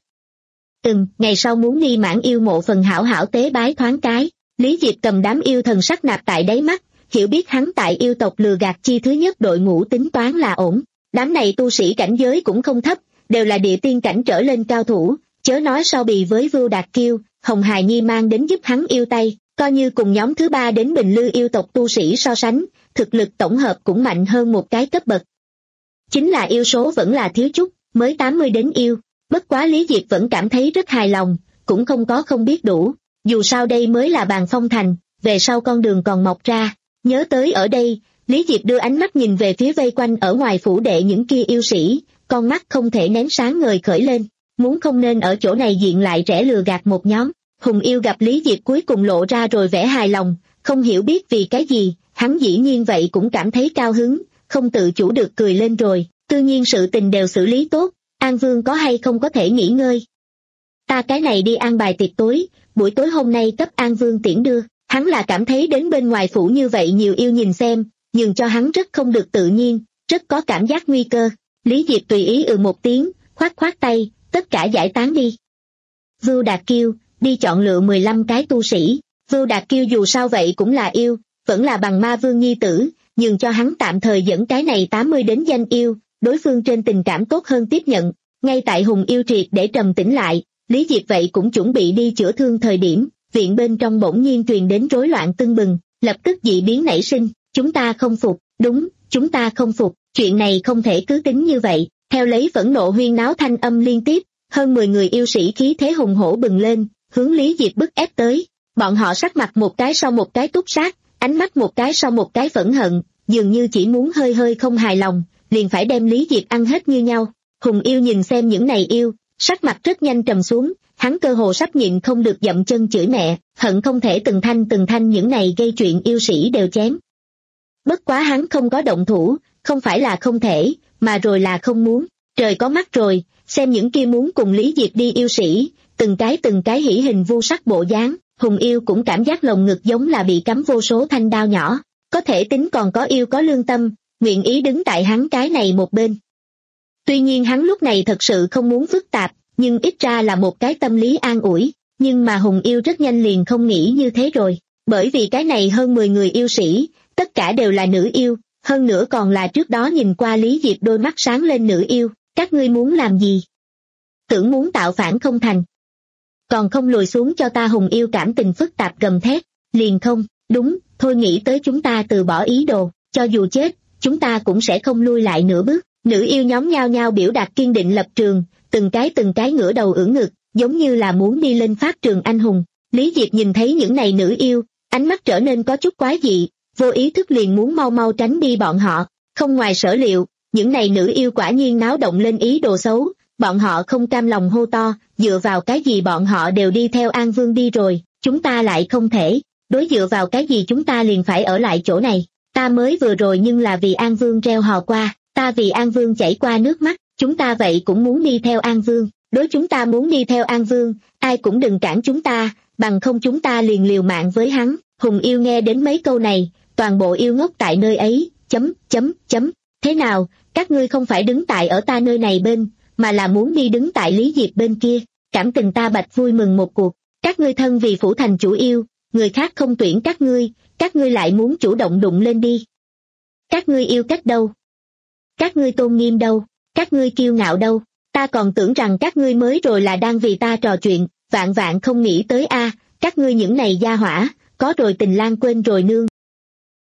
Ừm, ngày sau muốn đi mãn yêu mộ phần hảo hảo tế bái thoáng cái. Lý Diệp cầm đám yêu thần sắc nạp tại đáy mắt, hiểu biết hắn tại yêu tộc lừa gạt chi thứ nhất đội ngũ tính toán là ổn. Đám này tu sĩ cảnh giới cũng không thấp, đều là địa tiên cảnh trở lên cao thủ, chớ nói so bì với Vưu Đạt Kiêu, Hồng Hài Nhi mang đến giúp hắn yêu tay, coi như cùng nhóm thứ ba đến Bình Lư yêu tộc tu sĩ so sánh, thực lực tổng hợp cũng mạnh hơn một cái cấp bậc. Chính là yêu số vẫn là thiếu chút, mới tám mươi đến yêu, bất quá Lý Diệp vẫn cảm thấy rất hài lòng, cũng không có không biết đủ, dù sao đây mới là Bàn Phong Thành, về sau con đường còn mọc ra. Nhớ tới ở đây, Lý Diệp đưa ánh mắt nhìn về phía vây quanh ở ngoài phủ đệ những kia yêu sĩ, con mắt không thể nén sáng ngời khởi lên, muốn không nên ở chỗ này diện lại rẽ lừa gạt một nhóm. Hùng yêu gặp Lý Diệp cuối cùng lộ ra rồi vẻ hài lòng, không hiểu biết vì cái gì, hắn dĩ nhiên vậy cũng cảm thấy cao hứng, không tự chủ được cười lên rồi, tự nhiên sự tình đều xử lý tốt, An Vương có hay không có thể nghỉ ngơi. Ta cái này đi an bài tiệc tối, buổi tối hôm nay cấp An Vương tiễn đưa, hắn là cảm thấy đến bên ngoài phủ như vậy nhiều yêu nhìn xem, nhưng cho hắn rất không được tự nhiên, rất có cảm giác nguy cơ. Lý Diệp tùy ý ừ một tiếng, khoát khoát tay, tất cả giải tán đi. Vưu Đạt Kiêu, đi chọn lựa mười lăm cái tu sĩ, Vưu Đạt Kiêu dù sao vậy cũng là yêu, vẫn là bằng ma vương nhi tử, nhưng cho hắn tạm thời dẫn cái này tám mươi đến danh yêu, đối phương trên tình cảm tốt hơn tiếp nhận. Ngay tại Hùng yêu triệt để trầm tĩnh lại, Lý Diệp vậy cũng chuẩn bị đi chữa thương thời điểm, viện bên trong bỗng nhiên truyền đến rối loạn tưng bừng, lập tức dị biến nảy sinh, chúng ta không phục, đúng, chúng ta không phục, chuyện này không thể cứ tính như vậy. Theo lấy phẫn nộ huyên náo thanh âm liên tiếp, hơn mười người yêu sĩ khí thế hùng hổ bừng lên, hướng Lý Diệp bức ép tới. Bọn họ sắc mặt một cái sau một cái túc sát, ánh mắt một cái sau một cái phẫn hận, dường như chỉ muốn hơi hơi không hài lòng, liền phải đem Lý Diệp ăn hết như nhau. Hùng yêu nhìn xem những này yêu, sắc mặt rất nhanh trầm xuống, hắn cơ hồ sắp nhịn không được dậm chân chửi mẹ, hận không thể từng thanh từng thanh những này gây chuyện yêu sĩ đều chém. Bất quá hắn không có động thủ, không phải là không thể, mà rồi là không muốn. Trời có mắt rồi, xem những kia muốn cùng Lý Diệp đi yêu sĩ, từng cái từng cái hỉ hình vu sắc bộ dáng, Hùng yêu cũng cảm giác lồng ngực giống là bị cắm vô số thanh đao nhỏ, có thể tính còn có yêu có lương tâm, nguyện ý đứng tại hắn cái này một bên. Tuy nhiên hắn lúc này thật sự không muốn phức tạp, nhưng ít ra là một cái tâm lý an ủi, nhưng mà Hùng yêu rất nhanh liền không nghĩ như thế rồi, bởi vì cái này hơn mười người yêu sĩ, tất cả đều là nữ yêu, hơn nữa còn là trước đó nhìn qua Lý Diệp đôi mắt sáng lên nữ yêu, các ngươi muốn làm gì? Tưởng muốn tạo phản không thành. Còn không lùi xuống cho ta. Hùng yêu cảm tình phức tạp gầm thét, liền không, đúng, thôi nghĩ tới chúng ta từ bỏ ý đồ, cho dù chết, chúng ta cũng sẽ không lui lại nửa bước. Nữ yêu nhóm nhao nhao biểu đạt kiên định lập trường, từng cái từng cái ngửa đầu ưỡn ngực, giống như là muốn đi lên pháp trường anh hùng. Lý Diệp nhìn thấy những này nữ yêu, ánh mắt trở nên có chút quái dị, vô ý thức liền muốn mau mau tránh đi bọn họ. Không ngoài sở liệu, những này nữ yêu quả nhiên náo động lên ý đồ xấu, bọn họ không cam lòng hô to, dựa vào cái gì bọn họ đều đi theo An Vương đi rồi, chúng ta lại không thể, đối dựa vào cái gì chúng ta liền phải ở lại chỗ này, ta mới vừa rồi nhưng là vì An Vương reo hò qua, ta vì An Vương chảy qua nước mắt, chúng ta vậy cũng muốn đi theo An Vương, đối chúng ta muốn đi theo An Vương, ai cũng đừng cản chúng ta, bằng không chúng ta liền liều mạng với hắn. Hùng yêu nghe đến mấy câu này, toàn bộ yêu ngốc tại nơi ấy, chấm, chấm, chấm, thế nào, các ngươi không phải đứng tại ở ta nơi này bên, mà là muốn đi đứng tại Lý Diệp bên kia, cảm tình ta bạch vui mừng một cuộc, các ngươi thân vì phủ thành chủ yêu, người khác không tuyển các ngươi, các ngươi lại muốn chủ động đụng lên đi. Các ngươi yêu cách đâu? Các ngươi tôn nghiêm đâu? Các ngươi kiêu ngạo đâu? Ta còn tưởng rằng các ngươi mới rồi là đang vì ta trò chuyện, vạn vạn không nghĩ tới a, các ngươi những này gia hỏa, có rồi tình lang quên rồi nương.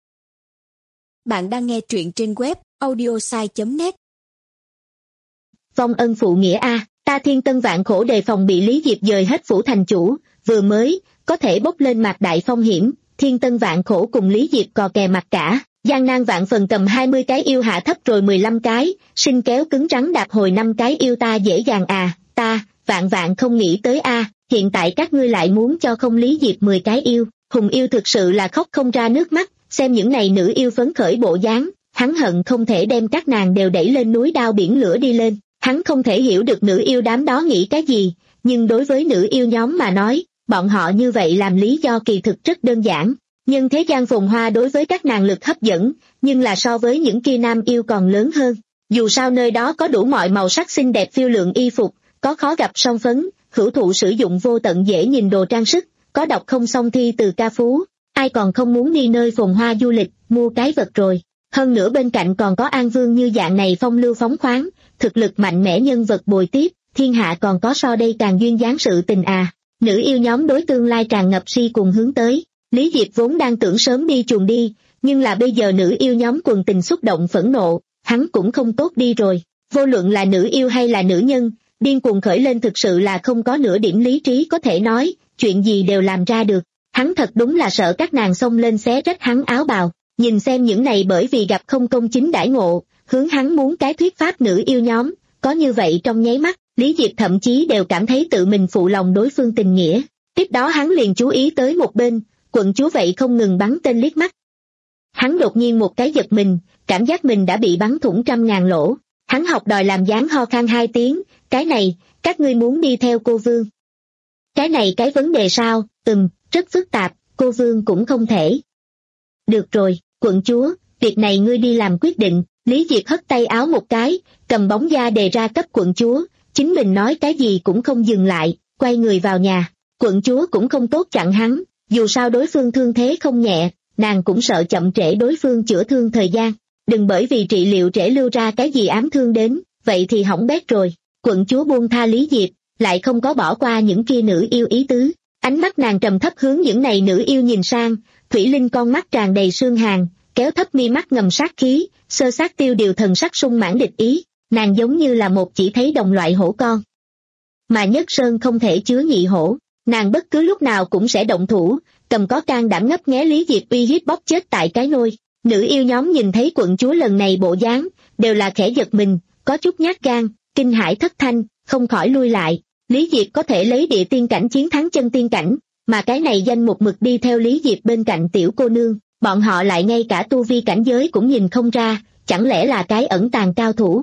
Bạn đang nghe truyện trên web audiosai chấm net. vong ân phụ nghĩa a, ta thiên tân vạn khổ đề phòng bị Lý Diệp dời hết phủ thành chủ, vừa mới, có thể bốc lên mạc đại phong hiểm, thiên tân vạn khổ cùng Lý Diệp cò kè mặt cả, gian nan vạn phần cầm hai mươi cái yêu hạ thấp rồi mười lăm cái, sinh kéo cứng rắn đạp hồi năm cái yêu ta dễ dàng à, ta, vạn vạn không nghĩ tới a, hiện tại các ngươi lại muốn cho không Lý Diệp mười cái yêu, hùng yêu thực sự là khóc không ra nước mắt, xem những này nữ yêu phấn khởi bộ dáng, hắn hận không thể đem các nàng đều đẩy lên núi đao biển lửa đi lên, hắn không thể hiểu được nữ yêu đám đó nghĩ cái gì, nhưng đối với nữ yêu nhóm mà nói, bọn họ như vậy làm lý do kỳ thực rất đơn giản, nhưng thế gian phồn hoa đối với các nàng lực hấp dẫn, nhưng là so với những kia nam yêu còn lớn hơn, dù sao nơi đó có đủ mọi màu sắc xinh đẹp phiêu lượng y phục, có khó gặp song phấn, hữu thụ sử dụng vô tận dễ nhìn đồ trang sức, có đọc không xong thi từ ca phú, ai còn không muốn đi nơi phồn hoa du lịch, mua cái vật rồi. Hơn nữa bên cạnh còn có An Vương như dạng này phong lưu phóng khoáng, thực lực mạnh mẽ nhân vật bồi tiếp, thiên hạ còn có so đây càng duyên dáng sự tình à. Nữ yêu nhóm đối tương lai tràn ngập si cùng hướng tới, Lý Diệp vốn đang tưởng sớm đi chuồn đi, nhưng là bây giờ nữ yêu nhóm quần tình xúc động phẫn nộ, hắn cũng không tốt đi rồi, vô luận là nữ yêu hay là nữ nhân, điên cuồng khởi lên thực sự là không có nửa điểm lý trí có thể nói, chuyện gì đều làm ra được, hắn thật đúng là sợ các nàng xông lên xé rách hắn áo bào. Nhìn xem những này bởi vì gặp không công chính đãi ngộ, hướng hắn muốn cái thuyết pháp nữ yêu nhóm, có như vậy trong nháy mắt, Lý Diệp thậm chí đều cảm thấy tự mình phụ lòng đối phương tình nghĩa. Tiếp đó hắn liền chú ý tới một bên, quận chúa vậy không ngừng bắn tên liếc mắt. Hắn đột nhiên một cái giật mình, cảm giác mình đã bị bắn thủng trăm ngàn lỗ. Hắn học đòi làm dáng ho khan hai tiếng, cái này, các ngươi muốn đi theo cô Vương. Cái này cái vấn đề sao, ừm, rất phức tạp, cô Vương cũng không thể. Được rồi. Quận chúa, việc này ngươi đi làm quyết định, Lý Diệp hất tay áo một cái, cầm bóng da đề ra cấp quận chúa, chính mình nói cái gì cũng không dừng lại, quay người vào nhà, quận chúa cũng không tốt chặn hắn, dù sao đối phương thương thế không nhẹ, nàng cũng sợ chậm trễ đối phương chữa thương thời gian, đừng bởi vì trị liệu trễ lưu ra cái gì ám thương đến, vậy thì hỏng bét rồi, quận chúa buông tha Lý Diệp, lại không có bỏ qua những kia nữ yêu ý tứ, ánh mắt nàng trầm thấp hướng những này nữ yêu nhìn sang, Thủy Linh con mắt tràn đầy sương hàn, kéo thấp mi mắt ngầm sát khí, sơ sát tiêu điều thần sắc sung mãn địch ý, nàng giống như là một chỉ thấy đồng loại hổ con. Mà Nhất Sơn không thể chứa nhị hổ, nàng bất cứ lúc nào cũng sẽ động thủ, cầm có can đảm ngấp nghé Lý Diệp uy hiếp bóp chết tại cái nôi. Nữ yêu nhóm nhìn thấy quận chúa lần này bộ dáng, đều là khẽ giật mình, có chút nhát gan, kinh hãi thất thanh, không khỏi lui lại. Lý Diệp có thể lấy địa tiên cảnh chiến thắng chân tiên cảnh, mà cái này danh một mực đi theo Lý Diệp bên cạnh tiểu cô nương, bọn họ lại ngay cả tu vi cảnh giới cũng nhìn không ra, chẳng lẽ là cái ẩn tàng cao thủ.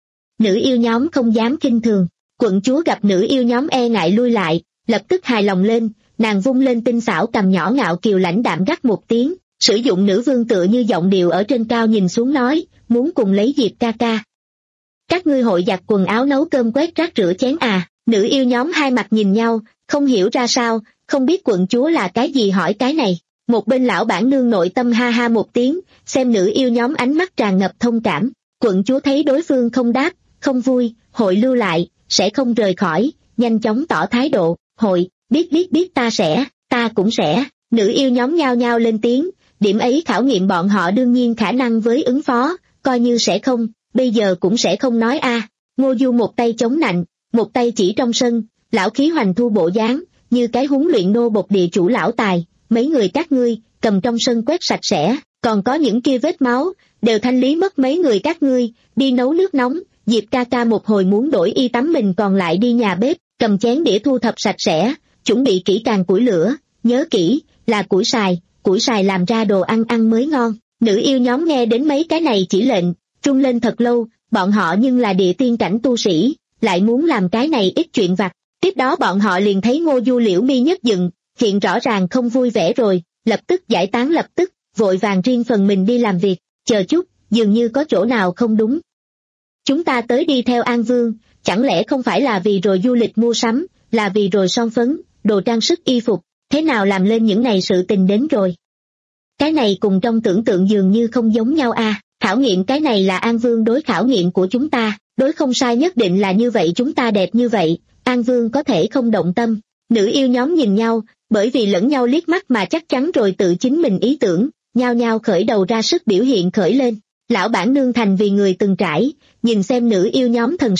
Nữ yêu nhóm không dám kinh thường, quận chúa gặp nữ yêu nhóm e ngại lui lại, lập tức hài lòng lên, nàng vung lên tinh xảo cầm nhỏ ngạo kiều lãnh đạm gắt một tiếng, sử dụng nữ vương tựa như giọng điệu ở trên cao nhìn xuống nói, muốn cùng lấy Diệp ca ca. Các ngươi hội giặt quần áo nấu cơm quét rác rửa chén à, nữ yêu nhóm hai mặt nhìn nhau, không hiểu ra sao, không biết quận chúa là cái gì hỏi cái này. Một bên lão bản nương nội tâm ha ha một tiếng, xem nữ yêu nhóm ánh mắt tràn ngập thông cảm, quận chúa thấy đối phương không đáp, không vui, hội lưu lại, sẽ không rời khỏi, nhanh chóng tỏ thái độ, hội, biết biết biết ta sẽ, ta cũng sẽ, nữ yêu nhóm nhao nhao lên tiếng, điểm ấy khảo nghiệm bọn họ đương nhiên khả năng với ứng phó, coi như sẽ không, bây giờ cũng sẽ không nói a. Ngô Du một tay chống nạnh, một tay chỉ trong sân, lão khí hoành thu bộ dáng, như cái huấn luyện nô bộc địa chủ lão tài, mấy người các ngươi, cầm trong sân quét sạch sẽ, còn có những kia vết máu, đều thanh lý mất mấy người các ngươi, đi nấu nước nóng, Diệp ca ca một hồi muốn đổi y tắm mình còn lại đi nhà bếp, cầm chén đĩa thu thập sạch sẽ, chuẩn bị kỹ càng củi lửa, nhớ kỹ, là củi xài, củi xài làm ra đồ ăn ăn mới ngon. Nữ yêu nhóm nghe đến mấy cái này chỉ lệnh, trung lên thật lâu, bọn họ nhưng là địa tiên cảnh tu sĩ, lại muốn làm cái này ít chuyện vặt. Tiếp đó bọn họ liền thấy Ngô Du liễu mi nhất dựng, hiện rõ ràng không vui vẻ rồi, lập tức giải tán lập tức, vội vàng riêng phần mình đi làm việc, chờ chút, dường như có chỗ nào không đúng. Chúng ta tới đi theo An Vương, chẳng lẽ không phải là vì rồi du lịch mua sắm, là vì rồi son phấn, đồ trang sức y phục, thế nào làm lên những này sự tình đến rồi. Cái này cùng trong tưởng tượng dường như không giống nhau à, khảo nghiệm cái này là An Vương đối khảo nghiệm của chúng ta, đối không sai nhất định là như vậy chúng ta đẹp như vậy, An Vương có thể không động tâm. Nữ yêu nhóm nhìn nhau, bởi vì lẫn nhau liếc mắt mà chắc chắn rồi tự chính mình ý tưởng, nhao nhao khởi đầu ra sức biểu hiện khởi lên. Lão bản nương thành vì người từng trải, nhìn xem nữ yêu nhóm thần sắc,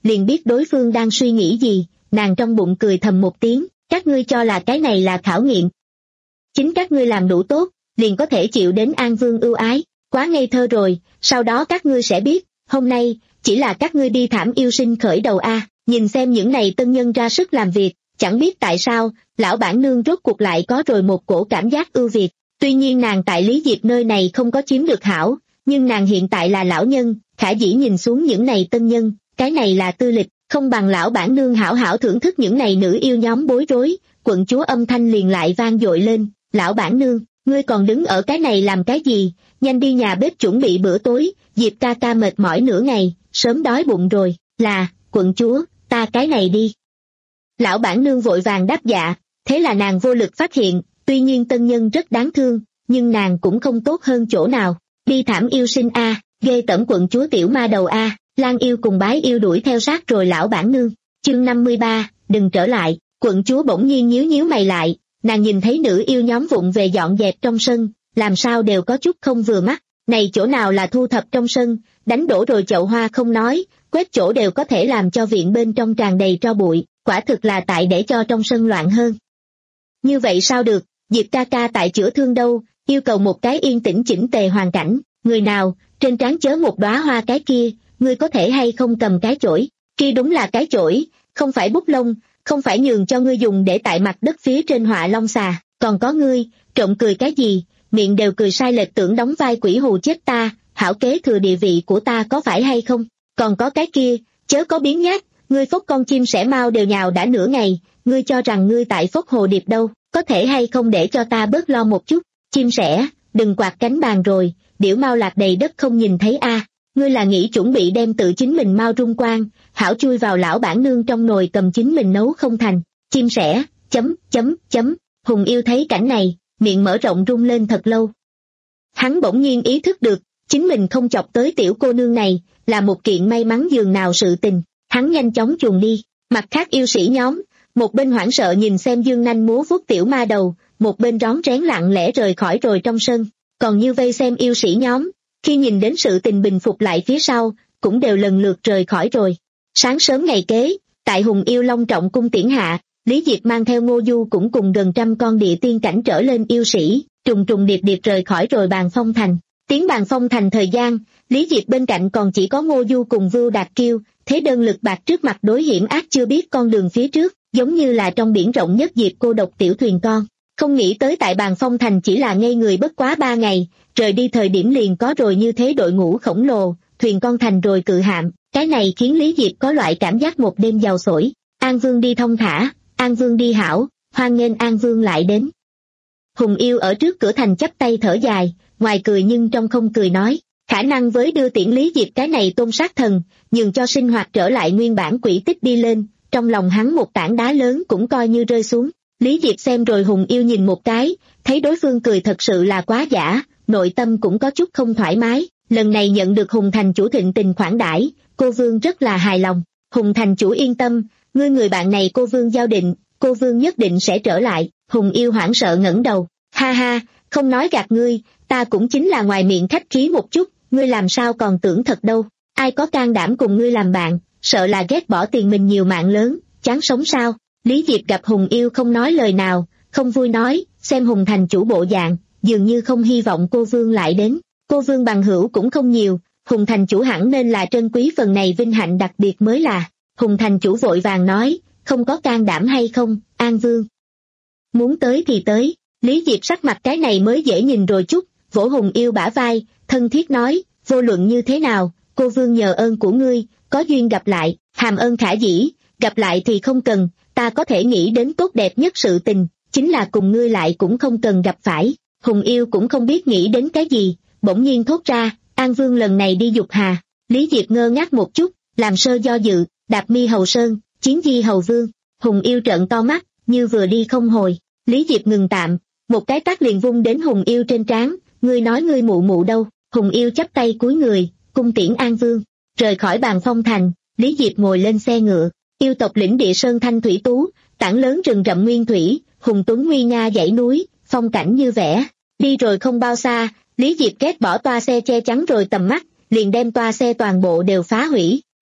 liền biết đối phương đang suy nghĩ gì, nàng trong bụng cười thầm một tiếng, các ngươi cho là cái này là khảo nghiệm. Chính các ngươi làm đủ tốt, liền có thể chịu đến An Vương ưu ái, quá ngây thơ rồi, sau đó các ngươi sẽ biết, hôm nay, chỉ là các ngươi đi thảm yêu sinh khởi đầu a. Nhìn xem những này tân nhân ra sức làm việc, chẳng biết tại sao, lão bản nương rốt cuộc lại có rồi một cổ cảm giác ưu việt. Tuy nhiên nàng tại Lý Diệp nơi này không có chiếm được hảo, nhưng nàng hiện tại là lão nhân, khả dĩ nhìn xuống những này tân nhân, cái này là tư lịch, không bằng lão bản nương hảo hảo thưởng thức những này nữ yêu nhóm bối rối. Quận chúa âm thanh liền lại vang dội lên, lão bản nương, ngươi còn đứng ở cái này làm cái gì, nhanh đi nhà bếp chuẩn bị bữa tối, Diệp ca ca mệt mỏi nửa ngày, sớm đói bụng rồi, là, quận chúa, ta cái này đi. Lão bản nương vội vàng đáp dạ, thế là nàng vô lực phát hiện, tuy nhiên tân nhân rất đáng thương, nhưng nàng cũng không tốt hơn chỗ nào, đi thảm yêu sinh a, ghê tởm quận chúa tiểu ma đầu a, Lan yêu cùng bái yêu đuổi theo sát rồi lão bản nương, chương năm mươi ba, đừng trở lại, quận chúa bỗng nhiên nhíu nhíu mày lại, nàng nhìn thấy nữ yêu nhóm vụng về dọn dẹp trong sân, làm sao đều có chút không vừa mắt, này chỗ nào là thu thập trong sân, đánh đổ rồi chậu hoa không nói, quét chỗ đều có thể làm cho viện bên trong tràn đầy tro bụi, quả thực là tại để cho trong sân loạn hơn. Như vậy sao được, Diệp ca ca tại chữa thương đâu, yêu cầu một cái yên tĩnh chỉnh tề hoàn cảnh, người nào, trên trán chớ một đóa hoa cái kia, ngươi có thể hay không cầm cái chổi, kia đúng là cái chổi, không phải bút lông, không phải nhường cho ngươi dùng để tại mặt đất phía trên họa long xà, còn có ngươi, trộm cười cái gì, miệng đều cười sai lệch tưởng đóng vai quỷ hù chết ta, hảo kế thừa địa vị của ta có phải hay không, còn có cái kia, chớ có biến nhát, ngươi phốc con chim sẻ mau đều nhào đã nửa ngày, ngươi cho rằng ngươi tại phốc hồ điệp đâu, có thể hay không để cho ta bớt lo một chút, chim sẻ, đừng quạt cánh bàn rồi, điểu mau lạc đầy đất không nhìn thấy a. Ngươi là nghĩ chuẩn bị đem tự chính mình mau rung quang, hảo chui vào lão bản nương trong nồi cầm chính mình nấu không thành, chim sẻ, chấm, chấm, chấm, Hùng yêu thấy cảnh này, miệng mở rộng rung lên thật lâu. Hắn bỗng nhiên ý thức được, chính mình không chọc tới tiểu cô nương này, là một kiện may mắn dường nào sự tình, hắn nhanh chóng chuồn đi, mặt khác yêu sĩ nhóm, một bên hoảng sợ nhìn xem dương nanh múa vuốt tiểu ma đầu, một bên rón rén lặng lẽ rời khỏi rồi trong sân, còn như vây xem yêu sĩ nhóm, khi nhìn đến sự tình bình phục lại phía sau, cũng đều lần lượt rời khỏi rồi. Sáng sớm ngày kế, tại Hùng yêu long trọng cung tiễn hạ, Lý Diệp mang theo Ngô Du cũng cùng gần trăm con địa tiên cảnh trở lên yêu sĩ, trùng trùng điệp điệp rời khỏi rồi Bàn Phong Thành. Tiến Bàn Phong Thành thời gian, Lý Diệp bên cạnh còn chỉ có Ngô Du cùng Vưu Đạt Kiêu, thế đơn lực bạc trước mặt đối hiểm ác chưa biết con đường phía trước, giống như là trong biển rộng nhất Diệp cô độc tiểu thuyền con. Không nghĩ tới tại Bàn Phong Thành chỉ là ngây người bất quá ba ngày, rời đi thời điểm liền có rồi như thế đội ngũ khổng lồ, thuyền con thành rồi cự hạm, cái này khiến Lý Diệp có loại cảm giác một đêm giàu sổi. An Vương đi thông thả, An Vương đi hảo, hoan nghênh An Vương lại đến. Hùng yêu ở trước cửa thành chắp tay thở dài, ngoài cười nhưng trong không cười nói, khả năng với đưa tiễn Lý Diệp cái này tôn sát thần, nhường cho sinh hoạt trở lại nguyên bản quỹ tích đi lên, trong lòng hắn một tảng đá lớn cũng coi như rơi xuống. Lý Diệp xem rồi Hùng yêu nhìn một cái, thấy đối phương cười thật sự là quá giả, nội tâm cũng có chút không thoải mái, lần này nhận được Hùng thành chủ thịnh tình khoản đãi, cô Vương rất là hài lòng. Hùng thành chủ yên tâm, ngươi người bạn này cô Vương giao định, cô Vương nhất định sẽ trở lại. Hùng yêu hoảng sợ ngẩng đầu, ha ha, không nói gạt ngươi, ta cũng chính là ngoài miệng khách khí một chút, ngươi làm sao còn tưởng thật đâu, ai có can đảm cùng ngươi làm bạn, sợ là ghét bỏ tiền mình nhiều mạng lớn, chán sống sao. Lý Diệp gặp Hùng yêu không nói lời nào, không vui nói, xem Hùng thành chủ bộ dạng, dường như không hy vọng cô Vương lại đến, cô Vương bằng hữu cũng không nhiều, Hùng thành chủ hẳn nên là trân quý phần này vinh hạnh đặc biệt mới là. Hùng thành chủ vội vàng nói, không có can đảm hay không, An Vương muốn tới thì tới. Lý Diệp sắc mặt cái này mới dễ nhìn rồi chút, vỗ Hùng yêu bả vai, thân thiết nói, vô luận như thế nào, cô Vương nhờ ơn của ngươi, có duyên gặp lại, hàm ơn khả dĩ, gặp lại thì không cần, ta có thể nghĩ đến tốt đẹp nhất sự tình, chính là cùng ngươi lại cũng không cần gặp phải. Hùng yêu cũng không biết nghĩ đến cái gì, bỗng nhiên thốt ra, An Vương lần này đi Dục Hà. Lý Diệp ngơ ngác một chút, làm sơ do dự, đạp mi hầu sơn, chiến di hầu vương. Hùng yêu trợn to mắt, như vừa đi không hồi. Lý Diệp ngừng tạm, một cái tát liền vung đến Hùng yêu trên trán, ngươi nói ngươi mụ mụ đâu. Hùng yêu chắp tay cúi người, cung tiễn An Vương. Rời khỏi Bàn Phong Thành, Lý Diệp ngồi lên xe ngựa. Yêu tộc lĩnh địa sơn thanh thủy tú, tảng lớn rừng rậm nguyên thủy, hùng tuấn nguy nga dãy núi, phong cảnh như vẽ. Đi rồi không bao xa, Lý Diệp ghét bỏ toa xe che chắn rồi tầm mắt, liền đem toa xe toàn bộ đều phá hủy.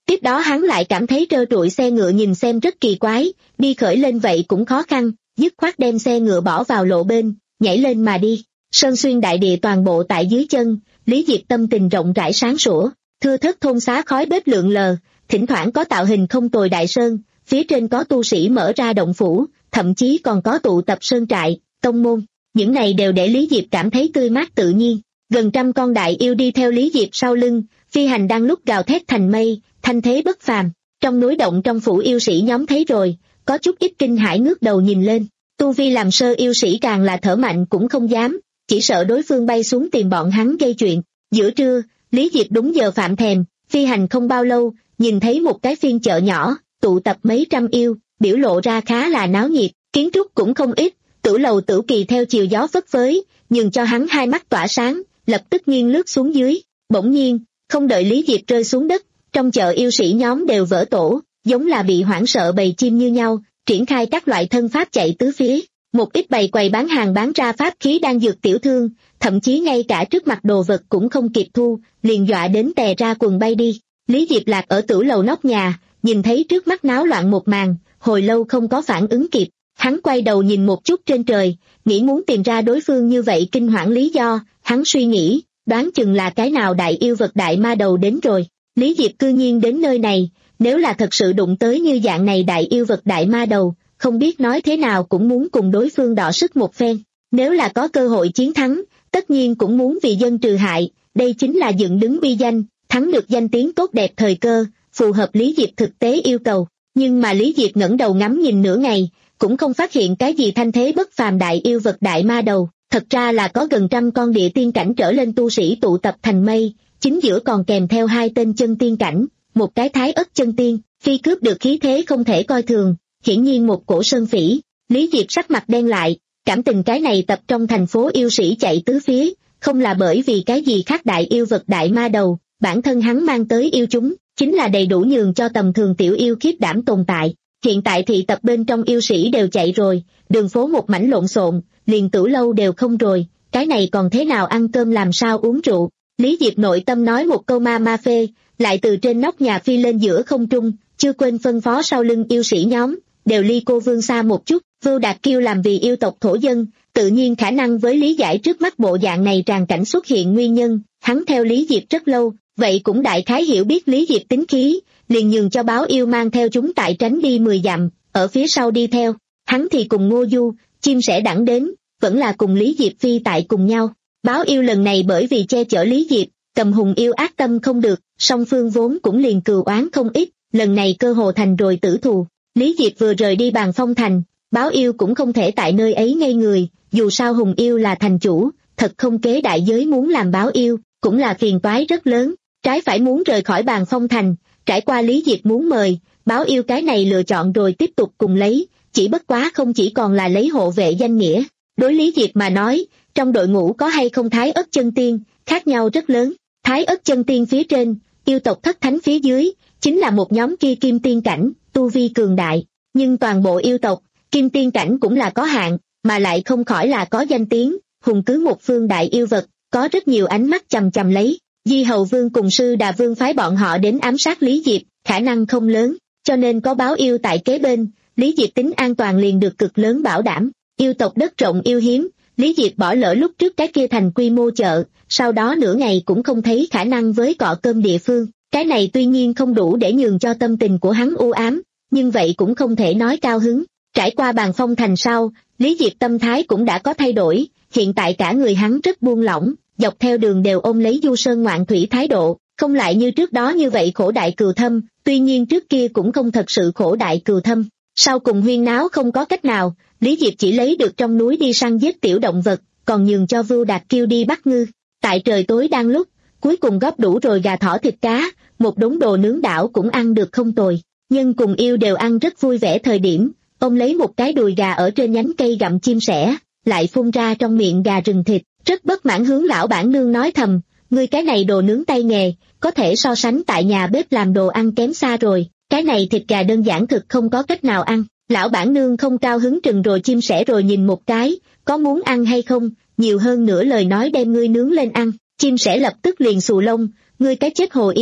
Tiếp đó hắn lại cảm thấy trơ trụi xe ngựa nhìn xem rất kỳ quái, đi khởi lên vậy cũng khó khăn, dứt khoát đem xe ngựa bỏ vào lộ bên, nhảy lên mà đi. Sơn xuyên đại địa toàn bộ tại dưới chân, Lý Diệp tâm tình rộng rãi sáng sủa, thưa thớt thôn xá khói bếp lượn lờ, thỉnh thoảng có tạo hình không tồi đại sơn, phía trên có tu sĩ mở ra động phủ, thậm chí còn có tụ tập sơn trại, tông môn, những này đều để Lý Diệp cảm thấy tươi mát tự nhiên. Gần trăm con đại yêu đi theo Lý Diệp sau lưng, phi hành đang lúc gào thét thành mây, thanh thế bất phàm. Trong núi động trong phủ yêu sĩ nhóm thấy rồi, có chút ít kinh hãi ngước đầu nhìn lên, tu vi làm sơ yêu sĩ càng là thở mạnh cũng không dám, chỉ sợ đối phương bay xuống tìm bọn hắn gây chuyện. Giữa trưa, Lý Diệp đúng giờ phạm thèm, phi hành không bao lâu, nhìn thấy một cái phiên chợ nhỏ, tụ tập mấy trăm yêu, biểu lộ ra khá là náo nhiệt, kiến trúc cũng không ít, tử lầu tử kỳ theo chiều gió phất phới, nhường cho hắn hai mắt tỏa sáng, lập tức nghiêng lướt xuống dưới. Bỗng nhiên, không đợi Lý Diệp rơi xuống đất, trong chợ yêu sĩ nhóm đều vỡ tổ, giống là bị hoảng sợ bầy chim như nhau, triển khai các loại thân pháp chạy tứ phía. Một ít bày quầy bán hàng bán ra pháp khí đang dược tiểu thương, thậm chí ngay cả trước mặt đồ vật cũng không kịp thu, liền dọa đến tè ra quần bay đi. Lý Diệp lạc ở tử lầu nóc nhà, nhìn thấy trước mắt náo loạn một màn, hồi lâu không có phản ứng kịp, hắn quay đầu nhìn một chút trên trời, nghĩ muốn tìm ra đối phương như vậy kinh hoảng lý do, hắn suy nghĩ, đoán chừng là cái nào đại yêu vật đại ma đầu đến rồi. Lý Diệp cư nhiên đến nơi này, nếu là thật sự đụng tới như dạng này đại yêu vật đại ma đầu, không biết nói thế nào cũng muốn cùng đối phương đọ sức một phen, nếu là có cơ hội chiến thắng, tất nhiên cũng muốn vì dân trừ hại, đây chính là dựng đứng uy danh, thắng được danh tiếng tốt đẹp thời cơ, phù hợp Lý Diệp thực tế yêu cầu. Nhưng mà Lý Diệp ngẩng đầu ngắm nhìn nửa ngày, cũng không phát hiện cái gì thanh thế bất phàm đại yêu vật đại ma đầu, thật ra là có gần trăm con địa tiên cảnh trở lên tu sĩ tụ tập thành mây, chính giữa còn kèm theo hai tên chân tiên cảnh, một cái thái ất chân tiên, phi cướp được khí thế không thể coi thường, hiển nhiên một cổ sơn phỉ. Lý Diệp sắc mặt đen lại, cảm tình cái này tập trong thành phố yêu sĩ chạy tứ phía, không là bởi vì cái gì khác đại yêu vật đại ma đầu, bản thân hắn mang tới yêu chúng, chính là đầy đủ nhường cho tầm thường tiểu yêu khiếp đảm tồn tại. Hiện tại thị tập bên trong yêu sĩ đều chạy rồi, đường phố một mảnh lộn xộn, liền tử lâu đều không rồi, cái này còn thế nào ăn cơm làm sao uống rượu. Lý Diệp nội tâm nói một câu ma ma phê, lại từ trên nóc nhà phi lên giữa không trung, chưa quên phân phó sau lưng yêu sĩ nhóm, đều ly cô vương xa một chút. Vưu Đạt Kiêu làm vì yêu tộc thổ dân, tự nhiên khả năng với lý giải trước mắt bộ dạng này tràn cảnh xuất hiện nguyên nhân, hắn theo Lý Diệp rất lâu, vậy cũng đại khái hiểu biết Lý Diệp tính khí, liền nhường cho báo yêu mang theo chúng tại tránh đi mười dặm, ở phía sau đi theo, hắn thì cùng Ngô Du, chim sẻ đẳng đến, vẫn là cùng Lý Diệp phi tại cùng nhau. Báo yêu lần này bởi vì che chở Lý Diệp, cầm hùng yêu ác tâm không được, song phương vốn cũng liền cừu oán không ít, lần này cơ hồ thành rồi tử thù. Lý Diệp vừa rời đi Bàn Phong Thành, báo yêu cũng không thể tại nơi ấy ngây người, dù sao hùng yêu là thành chủ, thật không kế đại giới muốn làm báo yêu, cũng là phiền toái rất lớn, trái phải muốn rời khỏi Bàn Phong Thành, trải qua Lý Diệp muốn mời, báo yêu cái này lựa chọn rồi tiếp tục cùng lấy, chỉ bất quá không chỉ còn là lấy hộ vệ danh nghĩa. Đối Lý Diệp mà nói, trong đội ngũ có hay không Thái Ất Chân Tiên, khác nhau rất lớn, Thái Ất Chân Tiên phía trên, yêu tộc thất thánh phía dưới, chính là một nhóm kia kim tiên cảnh, tu vi cường đại, nhưng toàn bộ yêu tộc, kim tiên cảnh cũng là có hạn, mà lại không khỏi là có danh tiếng, hùng cứ một phương đại yêu vật, có rất nhiều ánh mắt chằm chằm lấy. Di Hầu Vương cùng Sư Đà Vương phái bọn họ đến ám sát Lý Diệp, khả năng không lớn, cho nên có báo yêu tại kế bên, Lý Diệp tính an toàn liền được cực lớn bảo đảm. Yêu tộc đất rộng yêu hiếm, Lý Diệp bỏ lỡ lúc trước cái kia thành quy mô chợ, sau đó nửa ngày cũng không thấy khả năng với cọ cơm địa phương, cái này tuy nhiên không đủ để nhường cho tâm tình của hắn u ám, nhưng vậy cũng không thể nói cao hứng. Trải qua Bàn Phong Thành sau, Lý Diệp tâm thái cũng đã có thay đổi, hiện tại cả người hắn rất buông lỏng, dọc theo đường đều ôm lấy du sơn ngoạn thủy thái độ, không lại như trước đó như vậy khổ đại cừu thâm, tuy nhiên trước kia cũng không thật sự khổ đại cừu thâm. Sau cùng huyên náo không có cách nào, Lý Diệp chỉ lấy được trong núi đi săn giết tiểu động vật, còn nhường cho Vưu Đạt Kiêu đi bắt ngư. Tại trời tối đang lúc, cuối cùng góp đủ rồi gà thỏ thịt cá, một đống đồ nướng đảo cũng ăn được không tồi. Nhưng cùng yêu đều ăn rất vui vẻ thời điểm, ông lấy một cái đùi gà ở trên nhánh cây gặm chim sẻ, lại phun ra trong miệng gà rừng thịt, rất bất mãn hướng lão bản nương nói thầm, ngươi cái này đồ nướng tay nghề, có thể so sánh tại nhà bếp làm đồ ăn kém xa rồi, cái này thịt gà đơn giản thực không có cách nào ăn. Lão bản nương không cao hứng trừng rồi chim sẻ rồi nhìn một cái, có muốn ăn hay không, nhiều hơn nửa lời nói đem ngươi nướng lên ăn. Chim sẻ lập tức liền xù lông, ngươi cái chết hồ yêu,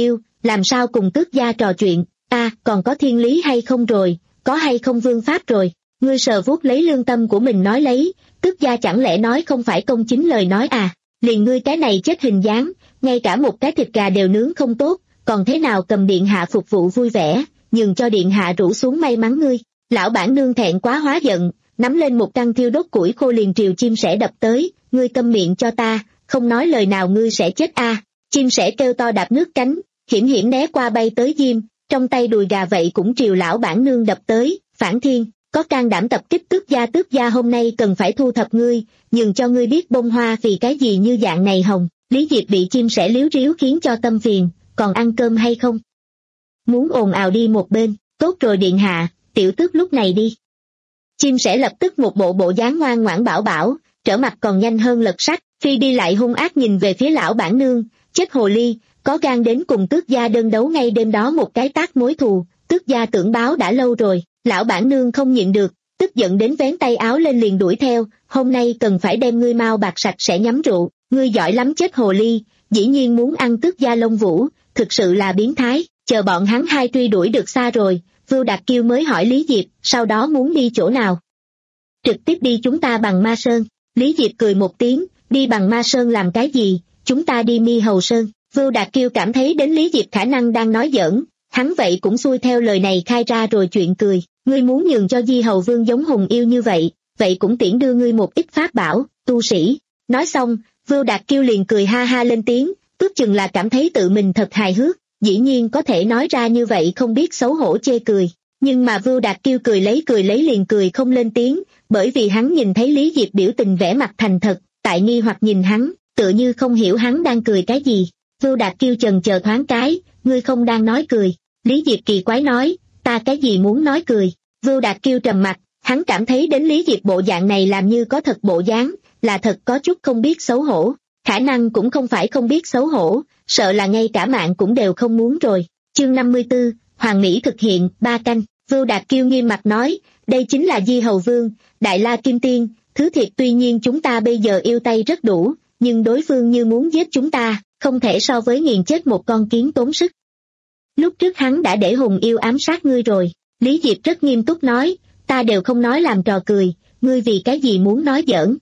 làm sao cùng tước gia trò chuyện, a à, còn có thiên lý hay không rồi, có hay không vương pháp rồi, ngươi sờ vuốt lấy lương tâm của mình nói lấy, tước gia chẳng lẽ nói không phải công chính lời nói à, liền ngươi cái này chết hình dáng, ngay cả một cái thịt gà đều nướng không tốt, còn thế nào cầm điện hạ phục vụ vui vẻ, nhường cho điện hạ rủ xuống may mắn ngươi. Lão bản nương thẹn quá hóa giận, nắm lên một căn thiêu đốt củi khô liền triều chim sẻ đập tới, ngươi câm miệng cho ta, không nói lời nào ngươi sẽ chết a. À. Chim sẻ kêu to đạp nước cánh, hiểm hiểm né qua bay tới diêm, trong tay đùi gà vậy cũng triều lão bản nương đập tới, phản thiên, có can đảm tập kích tước gia tước gia hôm nay cần phải thu thập ngươi, nhường cho ngươi biết bông hoa vì cái gì như dạng này hồng. Lý Diệp bị chim sẻ líu ríu khiến cho tâm phiền, còn ăn cơm hay không? Muốn ồn ào đi một bên, tốt rồi điện hạ, tiểu tước lúc này đi. Chim sẻ lập tức một bộ bộ dáng ngoan ngoãn bảo bảo, trở mặt còn nhanh hơn lật sách, phi đi lại hung ác nhìn về phía lão bản nương, chết hồ ly, có gan đến cùng tước gia đơn đấu ngay đêm đó một cái tác mối thù, tước gia tưởng báo đã lâu rồi, lão bản nương không nhịn được, tức giận đến vén tay áo lên liền đuổi theo, hôm nay cần phải đem ngươi mau bạc sạch sẽ nhắm rượu, ngươi giỏi lắm chết hồ ly, dĩ nhiên muốn ăn tước gia lông vũ, thực sự là biến thái, chờ bọn hắn hai truy đuổi được xa rồi, Vưu Đạt Kiêu mới hỏi Lý Diệp, sau đó muốn đi chỗ nào? Trực tiếp đi chúng ta bằng Ma Sơn, Lý Diệp cười một tiếng, đi bằng Ma Sơn làm cái gì, chúng ta đi Mi Hầu Sơn, Vưu Đạt Kiêu cảm thấy đến Lý Diệp khả năng đang nói giỡn, hắn vậy cũng xuôi theo lời này khai ra rồi chuyện cười, ngươi muốn nhường cho Di Hầu Vương giống Hùng Yêu như vậy, vậy cũng tiễn đưa ngươi một ít pháp bảo, tu sĩ. Nói xong, Vưu Đạt Kiêu liền cười ha ha lên tiếng, ước chừng là cảm thấy tự mình thật hài hước, dĩ nhiên có thể nói ra như vậy không biết xấu hổ chê cười. Nhưng mà Vưu Đạt Kiêu cười lấy cười lấy liền cười không lên tiếng, bởi vì hắn nhìn thấy Lý Diệp biểu tình vẻ mặt thành thật, tại nghi hoặc nhìn hắn, tựa như không hiểu hắn đang cười cái gì. Vưu Đạt Kiêu chần chờ thoáng cái, ngươi không đang nói cười. Lý Diệp kỳ quái nói, ta cái gì muốn nói cười. Vưu Đạt Kiêu trầm mặt, hắn cảm thấy đến Lý Diệp bộ dạng này làm như có thật bộ dáng, là thật có chút không biết xấu hổ. Khả năng cũng không phải không biết xấu hổ, sợ là ngay cả mạng cũng đều không muốn rồi. Chương năm mươi tư, Hoàng Mỹ thực hiện, ba canh. Vưu Đạt Kiêu nghiêm mặt nói, đây chính là Di Hầu Vương, Đại La Kim Tiên, thứ thiệt tuy nhiên chúng ta bây giờ yêu tay rất đủ, nhưng đối phương như muốn giết chúng ta, không thể so với nghiền chết một con kiến tốn sức. Lúc trước hắn đã để Hùng Yêu ám sát ngươi rồi, Lý Diệp rất nghiêm túc nói, ta đều không nói làm trò cười, ngươi vì cái gì muốn nói giỡn.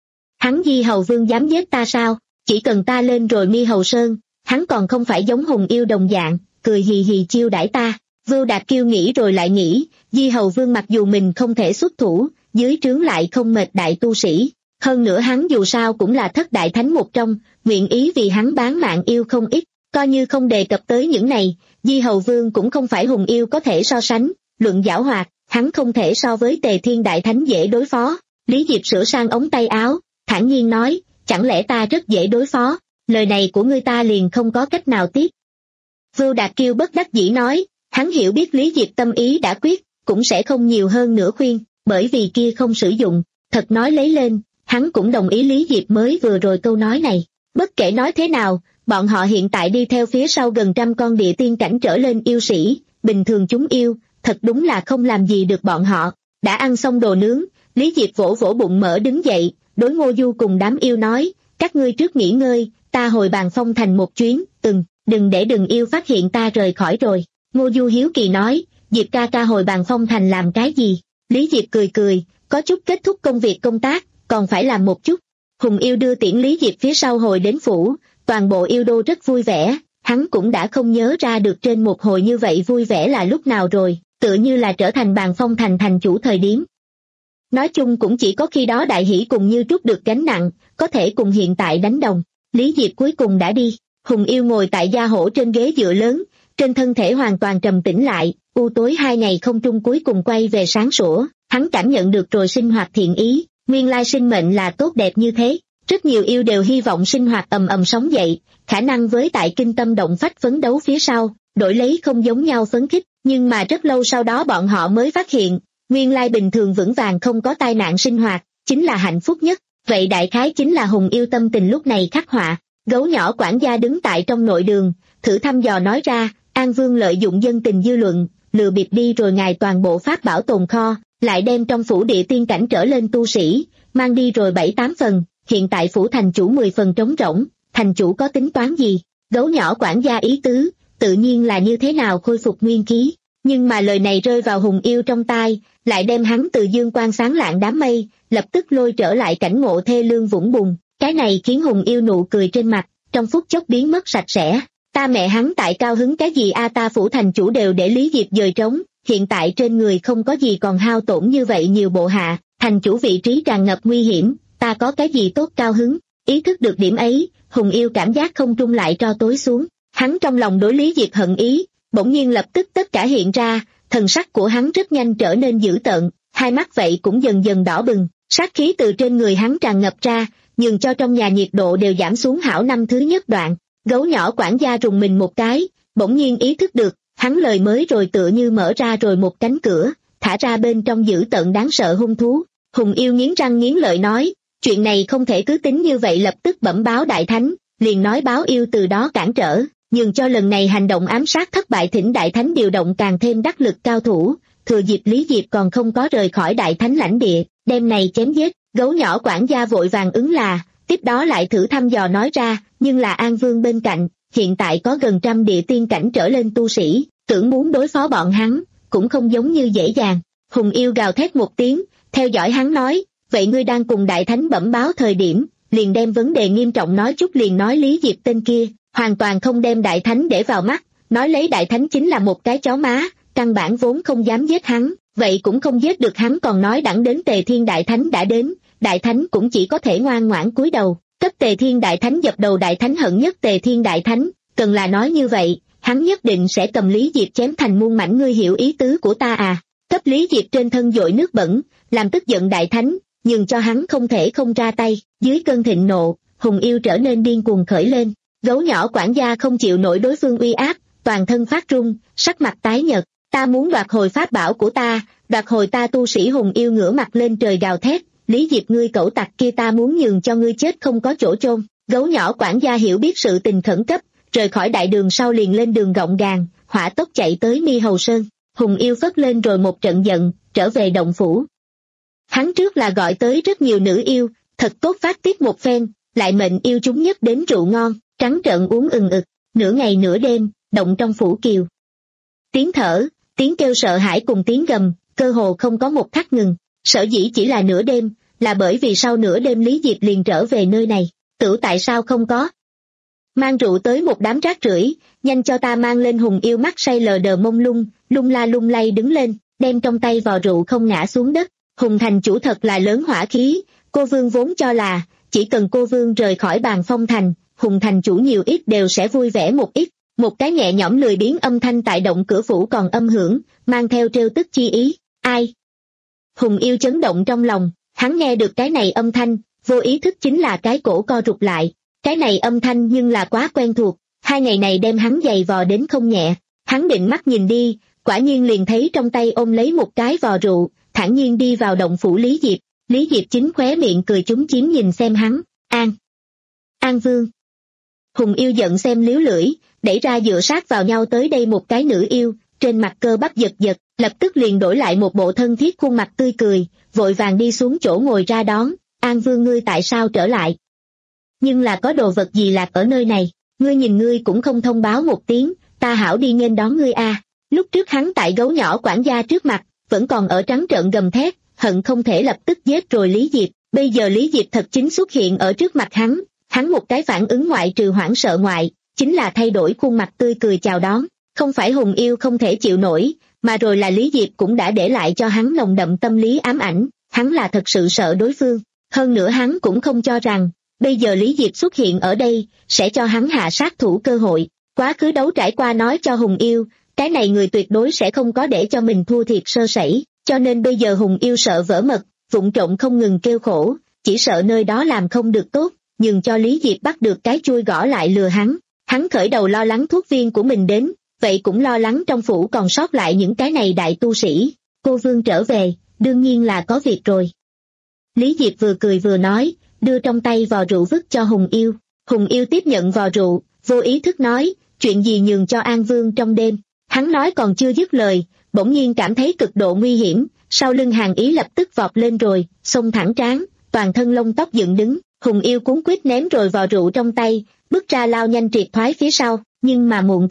Hắn Di Hầu Vương dám giết ta sao, chỉ cần ta lên rồi Mi Hầu Sơn, hắn còn không phải giống Hùng Yêu đồng dạng, cười hì hì chiêu đãi ta. Vưu Đạt Kiêu nghĩ rồi lại nghĩ, Di Hầu Vương mặc dù mình không thể xuất thủ, dưới trướng lại không mệt đại tu sĩ, hơn nữa hắn dù sao cũng là thất đại thánh một trong, nguyện ý vì hắn bán mạng yêu không ít, coi như không đề cập tới những này, Di Hầu Vương cũng không phải Hùng Yêu có thể so sánh, luận giảo hoạt, hắn không thể so với Tề Thiên đại thánh dễ đối phó. Lý Diệp sửa sang ống tay áo, thản nhiên nói, chẳng lẽ ta rất dễ đối phó, lời này của ngươi ta liền không có cách nào tiếp. Vưu Đạt Kiêu bất đắc dĩ nói, hắn hiểu biết Lý Diệp tâm ý đã quyết, cũng sẽ không nhiều hơn nữa khuyên, bởi vì kia không sử dụng, thật nói lấy lên, hắn cũng đồng ý Lý Diệp mới vừa rồi câu nói này. Bất kể nói thế nào, bọn họ hiện tại đi theo phía sau gần trăm con địa tiên cảnh trở lên yêu sĩ, bình thường chúng yêu, thật đúng là không làm gì được bọn họ. Đã ăn xong đồ nướng, Lý Diệp vỗ vỗ bụng mỡ đứng dậy, đối Ngô Du cùng đám yêu nói, các ngươi trước nghỉ ngơi, ta hồi Bàn Phong Thành một chuyến, từng, đừng để đừng yêu phát hiện ta rời khỏi rồi. Ngô Du hiếu kỳ nói, Diệp ca ca hồi Bàn Phong Thành làm cái gì? Lý Diệp cười cười, có chút kết thúc công việc công tác, còn phải làm một chút. Hùng Yêu đưa tiễn Lý Diệp phía sau hồi đến phủ, toàn bộ yêu đô rất vui vẻ, hắn cũng đã không nhớ ra được trên một hồi như vậy vui vẻ là lúc nào rồi, tựa như là trở thành Bàn Phong Thành thành chủ thời điểm. Nói chung cũng chỉ có khi đó đại hỷ cùng như trút được gánh nặng, có thể cùng hiện tại đánh đồng. Lý Diệp cuối cùng đã đi, Hùng Yêu ngồi tại gia hổ trên ghế dựa lớn, trên thân thể hoàn toàn trầm tĩnh lại, u tối hai ngày không trung cuối cùng quay về sáng sủa, hắn cảm nhận được rồi sinh hoạt thiện ý, nguyên lai sinh mệnh là tốt đẹp như thế. Rất nhiều yêu đều hy vọng sinh hoạt ầm ầm sống dậy, khả năng với tại kinh tâm động phách phấn đấu phía sau, đổi lấy không giống nhau phấn khích, nhưng mà rất lâu sau đó bọn họ mới phát hiện, nguyên lai bình thường vững vàng không có tai nạn sinh hoạt, chính là hạnh phúc nhất, vậy đại khái chính là Hùng Yêu tâm tình lúc này khắc họa. Gấu nhỏ quản gia đứng tại trong nội đường, thử thăm dò nói ra, An Vương lợi dụng dân tình dư luận, lừa bịp đi rồi ngài toàn bộ pháp bảo tồn kho, lại đem trong phủ địa tiên cảnh trở lên tu sĩ, mang đi rồi bảy tám phần, hiện tại phủ thành chủ mười phần trống rỗng, thành chủ có tính toán gì? Gấu nhỏ quản gia ý tứ, tự nhiên là như thế nào khôi phục nguyên khí. Nhưng mà lời này rơi vào Hùng Yêu trong tai, lại đem hắn từ dương quang sáng lạng đám mây, lập tức lôi trở lại cảnh ngộ thê lương vũng bùn. Cái này khiến Hùng Yêu nụ cười trên mặt, trong phút chốc biến mất sạch sẽ. Ta mẹ hắn tại cao hứng cái gì a, ta phủ thành chủ đều để Lý Diệp dời trống, hiện tại trên người không có gì còn hao tổn như vậy nhiều bộ hạ, thành chủ vị trí tràn ngập nguy hiểm, ta có cái gì tốt cao hứng. Ý thức được điểm ấy, Hùng Yêu cảm giác không trung lại tro tối xuống, hắn trong lòng đối Lý Diệp hận ý, bỗng nhiên lập tức tất cả hiện ra, thần sắc của hắn rất nhanh trở nên dữ tợn, hai mắt vậy cũng dần dần đỏ bừng, sát khí từ trên người hắn tràn ngập ra, nhường cho trong nhà nhiệt độ đều giảm xuống hảo năm thứ nhất đoạn. Gấu nhỏ quản gia rùng mình một cái, bỗng nhiên ý thức được, hắn lời mới rồi tựa như mở ra rồi một cánh cửa, thả ra bên trong dữ tợn đáng sợ hung thú. Hùng Yêu nghiến răng nghiến lợi nói, chuyện này không thể cứ tính như vậy, lập tức bẩm báo đại thánh, liền nói báo yêu từ đó cản trở, nhường cho lần này hành động ám sát thất bại, thỉnh đại thánh điều động càng thêm đắc lực cao thủ, thừa dịp Lý Diệp còn không có rời khỏi đại thánh lãnh địa, đêm này chém giết. Gấu nhỏ quản gia vội vàng ứng là, tiếp đó lại thử thăm dò nói ra, nhưng là An Vương bên cạnh, hiện tại có gần trăm địa tiên cảnh trở lên tu sĩ, tưởng muốn đối phó bọn hắn, cũng không giống như dễ dàng. Hùng Yêu gào thét một tiếng, theo dõi hắn nói, vậy ngươi đang cùng đại thánh bẩm báo thời điểm, liền đem vấn đề nghiêm trọng nói chút, liền nói Lý Diệp tên kia, hoàn toàn không đem đại thánh để vào mắt, nói lấy đại thánh chính là một cái chó má, căn bản vốn không dám giết hắn, vậy cũng không giết được hắn, còn nói đẳng đến Tề Thiên đại thánh đã đến, đại thánh cũng chỉ có thể ngoan ngoãn cúi đầu, cấp Tề Thiên đại thánh dập đầu. Đại thánh hận nhất Tề Thiên đại thánh, cần là nói như vậy, hắn nhất định sẽ cầm Lý Diệp chém thành muôn mảnh, ngươi hiểu ý tứ của ta à? Cấp Lý Diệp trên thân dội nước bẩn, làm tức giận đại thánh, nhưng cho hắn không thể không ra tay. Dưới cơn thịnh nộ, Hùng Yêu trở nên điên cuồng khởi lên, gấu nhỏ quản gia không chịu nổi đối phương uy áp, toàn thân phát run, sắc mặt tái nhợt. Ta muốn đoạt hồi pháp bảo của ta, đoạt hồi ta tu sĩ. Hùng Yêu ngửa mặt lên trời gào thét, Lý Diệp ngươi cẩu tặc kia, ta muốn nhường cho ngươi chết không có chỗ chôn. Gấu nhỏ quản gia hiểu biết sự tình khẩn cấp, rời khỏi đại đường sau liền lên đường gọng gàng, hỏa tốc chạy tới Mi Hầu Sơn. Hùng Yêu phất lên rồi một trận giận, trở về động phủ. Hắn trước là gọi tới rất nhiều nữ yêu, thật tốt phát tiết một phen, lại mệnh yêu chúng nhất đến rượu ngon, trắng trợn uống ừng ực, nửa ngày nửa đêm, động trong phủ kiều. Tiếng thở, tiếng kêu sợ hãi cùng tiếng gầm, cơ hồ không có một khắc ngừng. Sở dĩ chỉ là nửa đêm, là bởi vì sau nửa đêm Lý Diệp liền trở về nơi này. Tửu tại sao không có? Mang rượu tới một đám rác rưởi, nhanh cho ta mang lên. Hùng Yêu mắt say lờ đờ mông lung, lung la lung lay đứng lên, đem trong tay vò rượu không ngã xuống đất. Hùng thành chủ thật là lớn hỏa khí, cô vương vốn cho là, chỉ cần cô vương rời khỏi Bàn Phong thành, Hùng thành chủ nhiều ít đều sẽ vui vẻ một ít. Một cái nhẹ nhõm lười biếng âm thanh tại động cửa phủ còn âm hưởng, mang theo trêu tức chi ý. Ai? Hùng Yêu chấn động trong lòng, hắn nghe được cái này âm thanh, vô ý thức chính là cái cổ co rụt lại. Cái này âm thanh nhưng là quá quen thuộc, hai ngày này đem hắn giày vò đến không nhẹ. Hắn định mắt nhìn đi, quả nhiên liền thấy trong tay ôm lấy một cái vò rượu, thản nhiên đi vào động phủ Lý Diệp. Lý Diệp chính khóe miệng cười chúm chím nhìn xem hắn. An! An Vương! Hùng Yêu giận xem liếu lưỡi, đẩy ra dựa sát vào nhau tới đây một cái nữ yêu, trên mặt cơ bắp giật giật, lập tức liền đổi lại một bộ thân thiết khuôn mặt tươi cười, vội vàng đi xuống chỗ ngồi ra đón. An Vương ngươi tại sao trở lại? Nhưng là có đồ vật gì lạc ở nơi này, ngươi nhìn ngươi cũng không thông báo một tiếng, ta hảo đi nghênh đón ngươi a. À. Lúc trước hắn tại gấu nhỏ quản gia trước mặt, vẫn còn ở trắng trợn gầm thét, hận không thể lập tức giết rồi Lý Diệp, bây giờ Lý Diệp thật chính xuất hiện ở trước mặt hắn, hắn một cái phản ứng ngoại trừ hoảng sợ ngoại, chính là thay đổi khuôn mặt tươi cười chào đón. Không phải Hùng Yêu không thể chịu nổi, mà rồi là Lý Diệp cũng đã để lại cho hắn nồng đậm tâm lý ám ảnh, hắn là thật sự sợ đối phương, hơn nữa hắn cũng không cho rằng, bây giờ Lý Diệp xuất hiện ở đây, sẽ cho hắn hạ sát thủ cơ hội. Quá khứ đấu trải qua nói cho Hùng Yêu, cái này người tuyệt đối sẽ không có để cho mình thua thiệt sơ sẩy, cho nên bây giờ Hùng Yêu sợ vỡ mật, vụng trộm không ngừng kêu khổ, chỉ sợ nơi đó làm không được tốt, nhưng cho Lý Diệp bắt được cái chui gõ lại lừa hắn. Hắn khởi đầu lo lắng thuốc viên của mình đến, vậy cũng lo lắng trong phủ còn sót lại những cái này đại tu sĩ. Cô Vương trở về, đương nhiên là có việc rồi. Lý Diệp vừa cười vừa nói, đưa trong tay vò rượu vứt cho Hùng Yêu. Hùng Yêu tiếp nhận vò rượu, vô ý thức nói, chuyện gì nhường cho An Vương trong đêm. Hắn nói còn chưa dứt lời, bỗng nhiên cảm thấy cực độ nguy hiểm, sau lưng Hàn Ý lập tức vọt lên rồi, xông thẳng trán, toàn thân lông tóc dựng đứng. Hùng Yêu cuống quýt ném rồi vò rượu trong tay, bước ra lao nhanh triệt thoái phía sau, nhưng mà muộn rồi.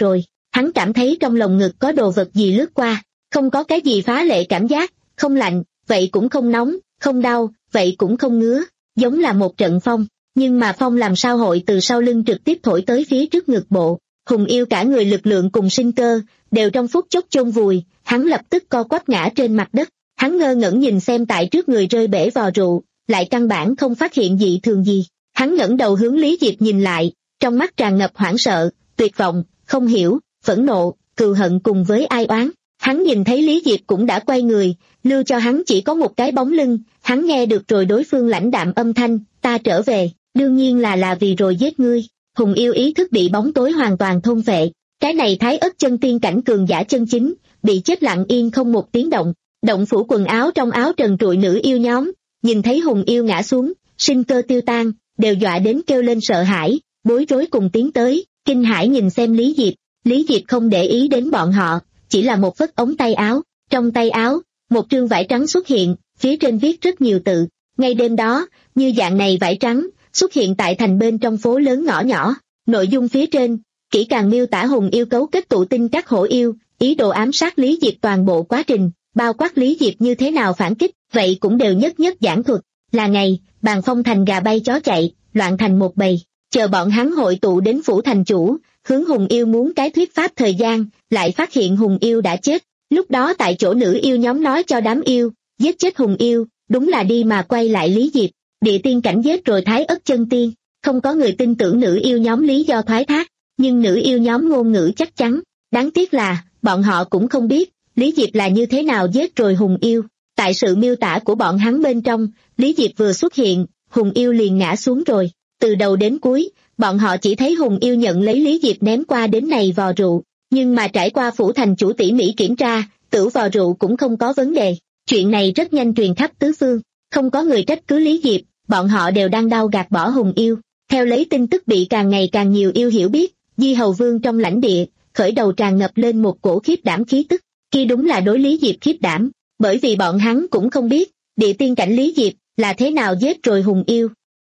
Hắn cảm thấy trong lồng ngực có đồ vật gì lướt qua, không có cái gì phá lệ cảm giác, không lạnh, vậy cũng không nóng, không đau, vậy cũng không ngứa, giống là một trận phong, nhưng mà phong làm sao hội từ sau lưng trực tiếp thổi tới phía trước ngực bộ. Hùng Yêu cả người lực lượng cùng sinh cơ, đều trong phút chốc chôn vùi, hắn lập tức co quắp ngã trên mặt đất, hắn ngơ ngẩn nhìn xem tại trước người rơi bể vò rượu, lại căn bản không phát hiện dị thường gì. Hắn ngẩng đầu hướng Lý Diệp nhìn lại, trong mắt tràn ngập hoảng sợ, tuyệt vọng, không hiểu, phẫn nộ, cừu hận cùng với ai oán. Hắn nhìn thấy Lý Diệp cũng đã quay người, lưu cho hắn chỉ có một cái bóng lưng, hắn nghe được rồi đối phương lãnh đạm âm thanh, ta trở về, đương nhiên là là vì rồi giết ngươi. Hùng Yêu ý thức bị bóng tối hoàn toàn thôn phệ, cái này thái ất chân tiên cảnh cường giả chân chính, bị chết lặng yên không một tiếng động. Động phủ quần áo trong áo trần trụi nữ yêu nhóm, nhìn thấy Hùng Yêu ngã xuống, sinh cơ tiêu tan, đều dọa đến kêu lên sợ hãi, bối rối cùng tiến tới, kinh hãi nhìn xem Lý Diệp. Lý Diệp không để ý đến bọn họ, chỉ là một vất ống tay áo, trong tay áo, một trương vải trắng xuất hiện, phía trên viết rất nhiều tự. Ngay đêm đó, như dạng này vải trắng, xuất hiện tại thành bên trong phố lớn ngõ nhỏ, nội dung phía trên, kỹ càng miêu tả Hùng Yêu cấu kết tụ tinh các hổ yêu, ý đồ ám sát Lý Diệp toàn bộ quá trình, bao quát Lý Diệp như thế nào phản kích, vậy cũng đều nhất nhất giảng thuật. Là ngày, bàn phong thành gà bay chó chạy, loạn thành một bầy, chờ bọn hắn hội tụ đến phủ thành chủ, hướng Hùng Yêu muốn cái thuyết pháp thời gian, lại phát hiện Hùng Yêu đã chết. Lúc đó tại chỗ nữ yêu nhóm nói cho đám yêu, giết chết Hùng Yêu, đúng là đi mà quay lại Lý Diệp, địa tiên cảnh giết rồi thái ất chân tiên. Không có người tin tưởng nữ yêu nhóm lý do thoái thác, nhưng nữ yêu nhóm ngôn ngữ chắc chắn. Đáng tiếc là, bọn họ cũng không biết, Lý Diệp là như thế nào giết rồi Hùng Yêu. Tại sự miêu tả của bọn hắn bên trong, Lý Diệp vừa xuất hiện, Hùng Yêu liền ngã xuống rồi. Từ đầu đến cuối, bọn họ chỉ thấy Hùng Yêu nhận lấy Lý Diệp ném qua đến này vò rượu, nhưng mà trải qua phủ thành chủ tỉ mỉ kiểm tra, tử vò rượu cũng không có vấn đề. Chuyện này rất nhanh truyền khắp tứ phương, không có người trách cứ Lý Diệp, bọn họ đều đang đau gạt bỏ Hùng Yêu. Theo lấy tin tức bị càng ngày càng nhiều yêu hiểu biết, Di Hầu Vương trong lãnh địa, khởi đầu tràn ngập lên một cổ khiếp đảm khí tức, kia đúng là đối Lý Diệp khiếp đảm, bởi vì bọn hắn cũng không biết, địa tiên cảnh Lý Diệp là thế nào giết rồi Hùng Yêu.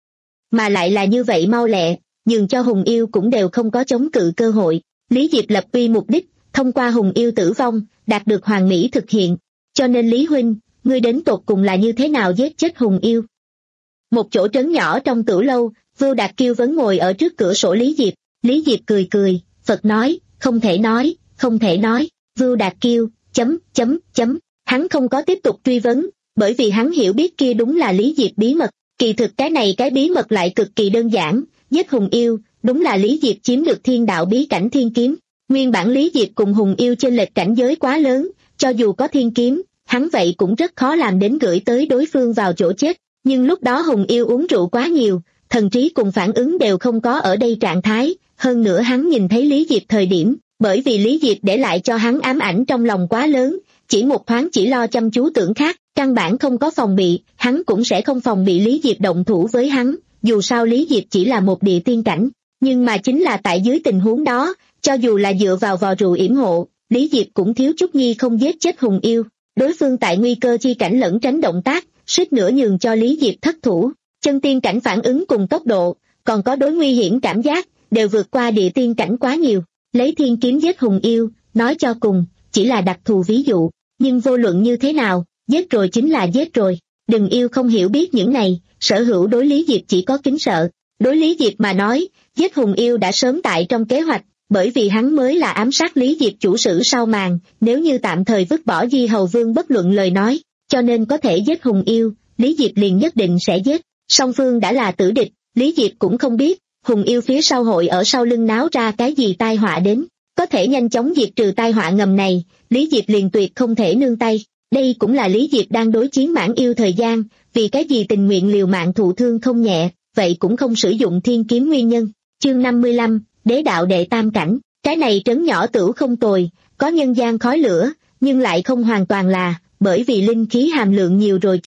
Mà lại là như vậy mau lẹ, nhường cho Hùng Yêu cũng đều không có chống cự cơ hội. Lý Diệp lập uy mục đích, thông qua Hùng Yêu tử vong, đạt được hoàn mỹ thực hiện. Cho nên Lý Huynh, ngươi đến tột cùng là như thế nào giết chết Hùng Yêu? Một chỗ trấn nhỏ trong tử lâu, Vưu Đạt Kiêu vẫn ngồi ở trước cửa sổ Lý Diệp. Lý Diệp cười cười, Phật nói, không thể nói, không thể nói. Vưu Đạt Kiêu, chấm, chấm, chấm. Hắn không có tiếp tục truy vấn, bởi vì hắn hiểu biết kia đúng là Lý Diệp bí mật. Kỳ thực cái này cái bí mật lại cực kỳ đơn giản, giết Hùng Yêu, đúng là Lý Diệp chiếm được thiên đạo bí cảnh thiên kiếm. Nguyên bản Lý Diệp cùng Hùng Yêu chênh lệch cảnh giới quá lớn, cho dù có thiên kiếm, hắn vậy cũng rất khó làm đến gửi tới đối phương vào chỗ chết. Nhưng lúc đó Hùng Yêu uống rượu quá nhiều, thần trí cùng phản ứng đều không có ở đây trạng thái, hơn nữa hắn nhìn thấy Lý Diệp thời điểm, bởi vì Lý Diệp để lại cho hắn ám ảnh trong lòng quá lớn, chỉ một thoáng chỉ lo chăm chú tưởng khác, căn bản không có phòng bị, hắn cũng sẽ không phòng bị Lý Diệp động thủ với hắn, dù sao Lý Diệp chỉ là một địa tiên cảnh, nhưng mà chính là tại dưới tình huống đó, cho dù là dựa vào vò rượu yểm hộ, Lý Diệp cũng thiếu chút nhi không giết chết Hùng Yêu, đối phương tại nguy cơ chi cảnh lẫn tránh động tác, suýt nữa nhường cho Lý Diệp thất thủ. Chân tiên cảnh phản ứng cùng tốc độ, còn có đối nguy hiểm cảm giác, đều vượt qua địa tiên cảnh quá nhiều. Lấy thiên kiếm giết Hùng Yêu, nói cho cùng, chỉ là đặc thù ví dụ, nhưng vô luận như thế nào, giết rồi chính là giết rồi. Đừng yêu không hiểu biết những này, sở hữu đối Lý Diệp chỉ có kính sợ. Đối Lý Diệp mà nói, giết Hùng Yêu đã sớm tại trong kế hoạch, bởi vì hắn mới là ám sát Lý Diệp chủ sử sau màn, nếu như tạm thời vứt bỏ Di Hầu Vương bất luận lời nói, cho nên có thể giết Hùng Yêu, Lý Diệp liền nhất định sẽ giết. Song phương đã là tử địch, Lý Diệp cũng không biết, Hùng Yêu phía sau hội ở sau lưng náo ra cái gì tai họa đến, có thể nhanh chóng diệt trừ tai họa ngầm này, Lý Diệp liền tuyệt không thể nương tay. Đây cũng là Lý Diệp đang đối chiến mãn yêu thời gian, vì cái gì tình nguyện liều mạng thụ thương không nhẹ, vậy cũng không sử dụng thiên kiếm nguyên nhân. Chương năm mươi lăm, Đế đạo đệ tam cảnh, cái này trấn nhỏ tửu không tồi, có nhân gian khói lửa, nhưng lại không hoàn toàn là, bởi vì linh khí hàm lượng nhiều rồi.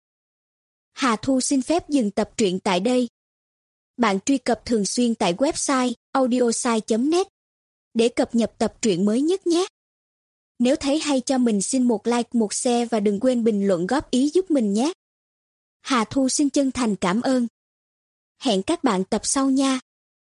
Hà Thu xin phép dừng tập truyện tại đây. Bạn truy cập thường xuyên tại website audiosai chấm net để cập nhật tập truyện mới nhất nhé. Nếu thấy hay cho mình xin một like, một share và đừng quên bình luận góp ý giúp mình nhé. Hà Thu xin chân thành cảm ơn. Hẹn các bạn tập sau nha.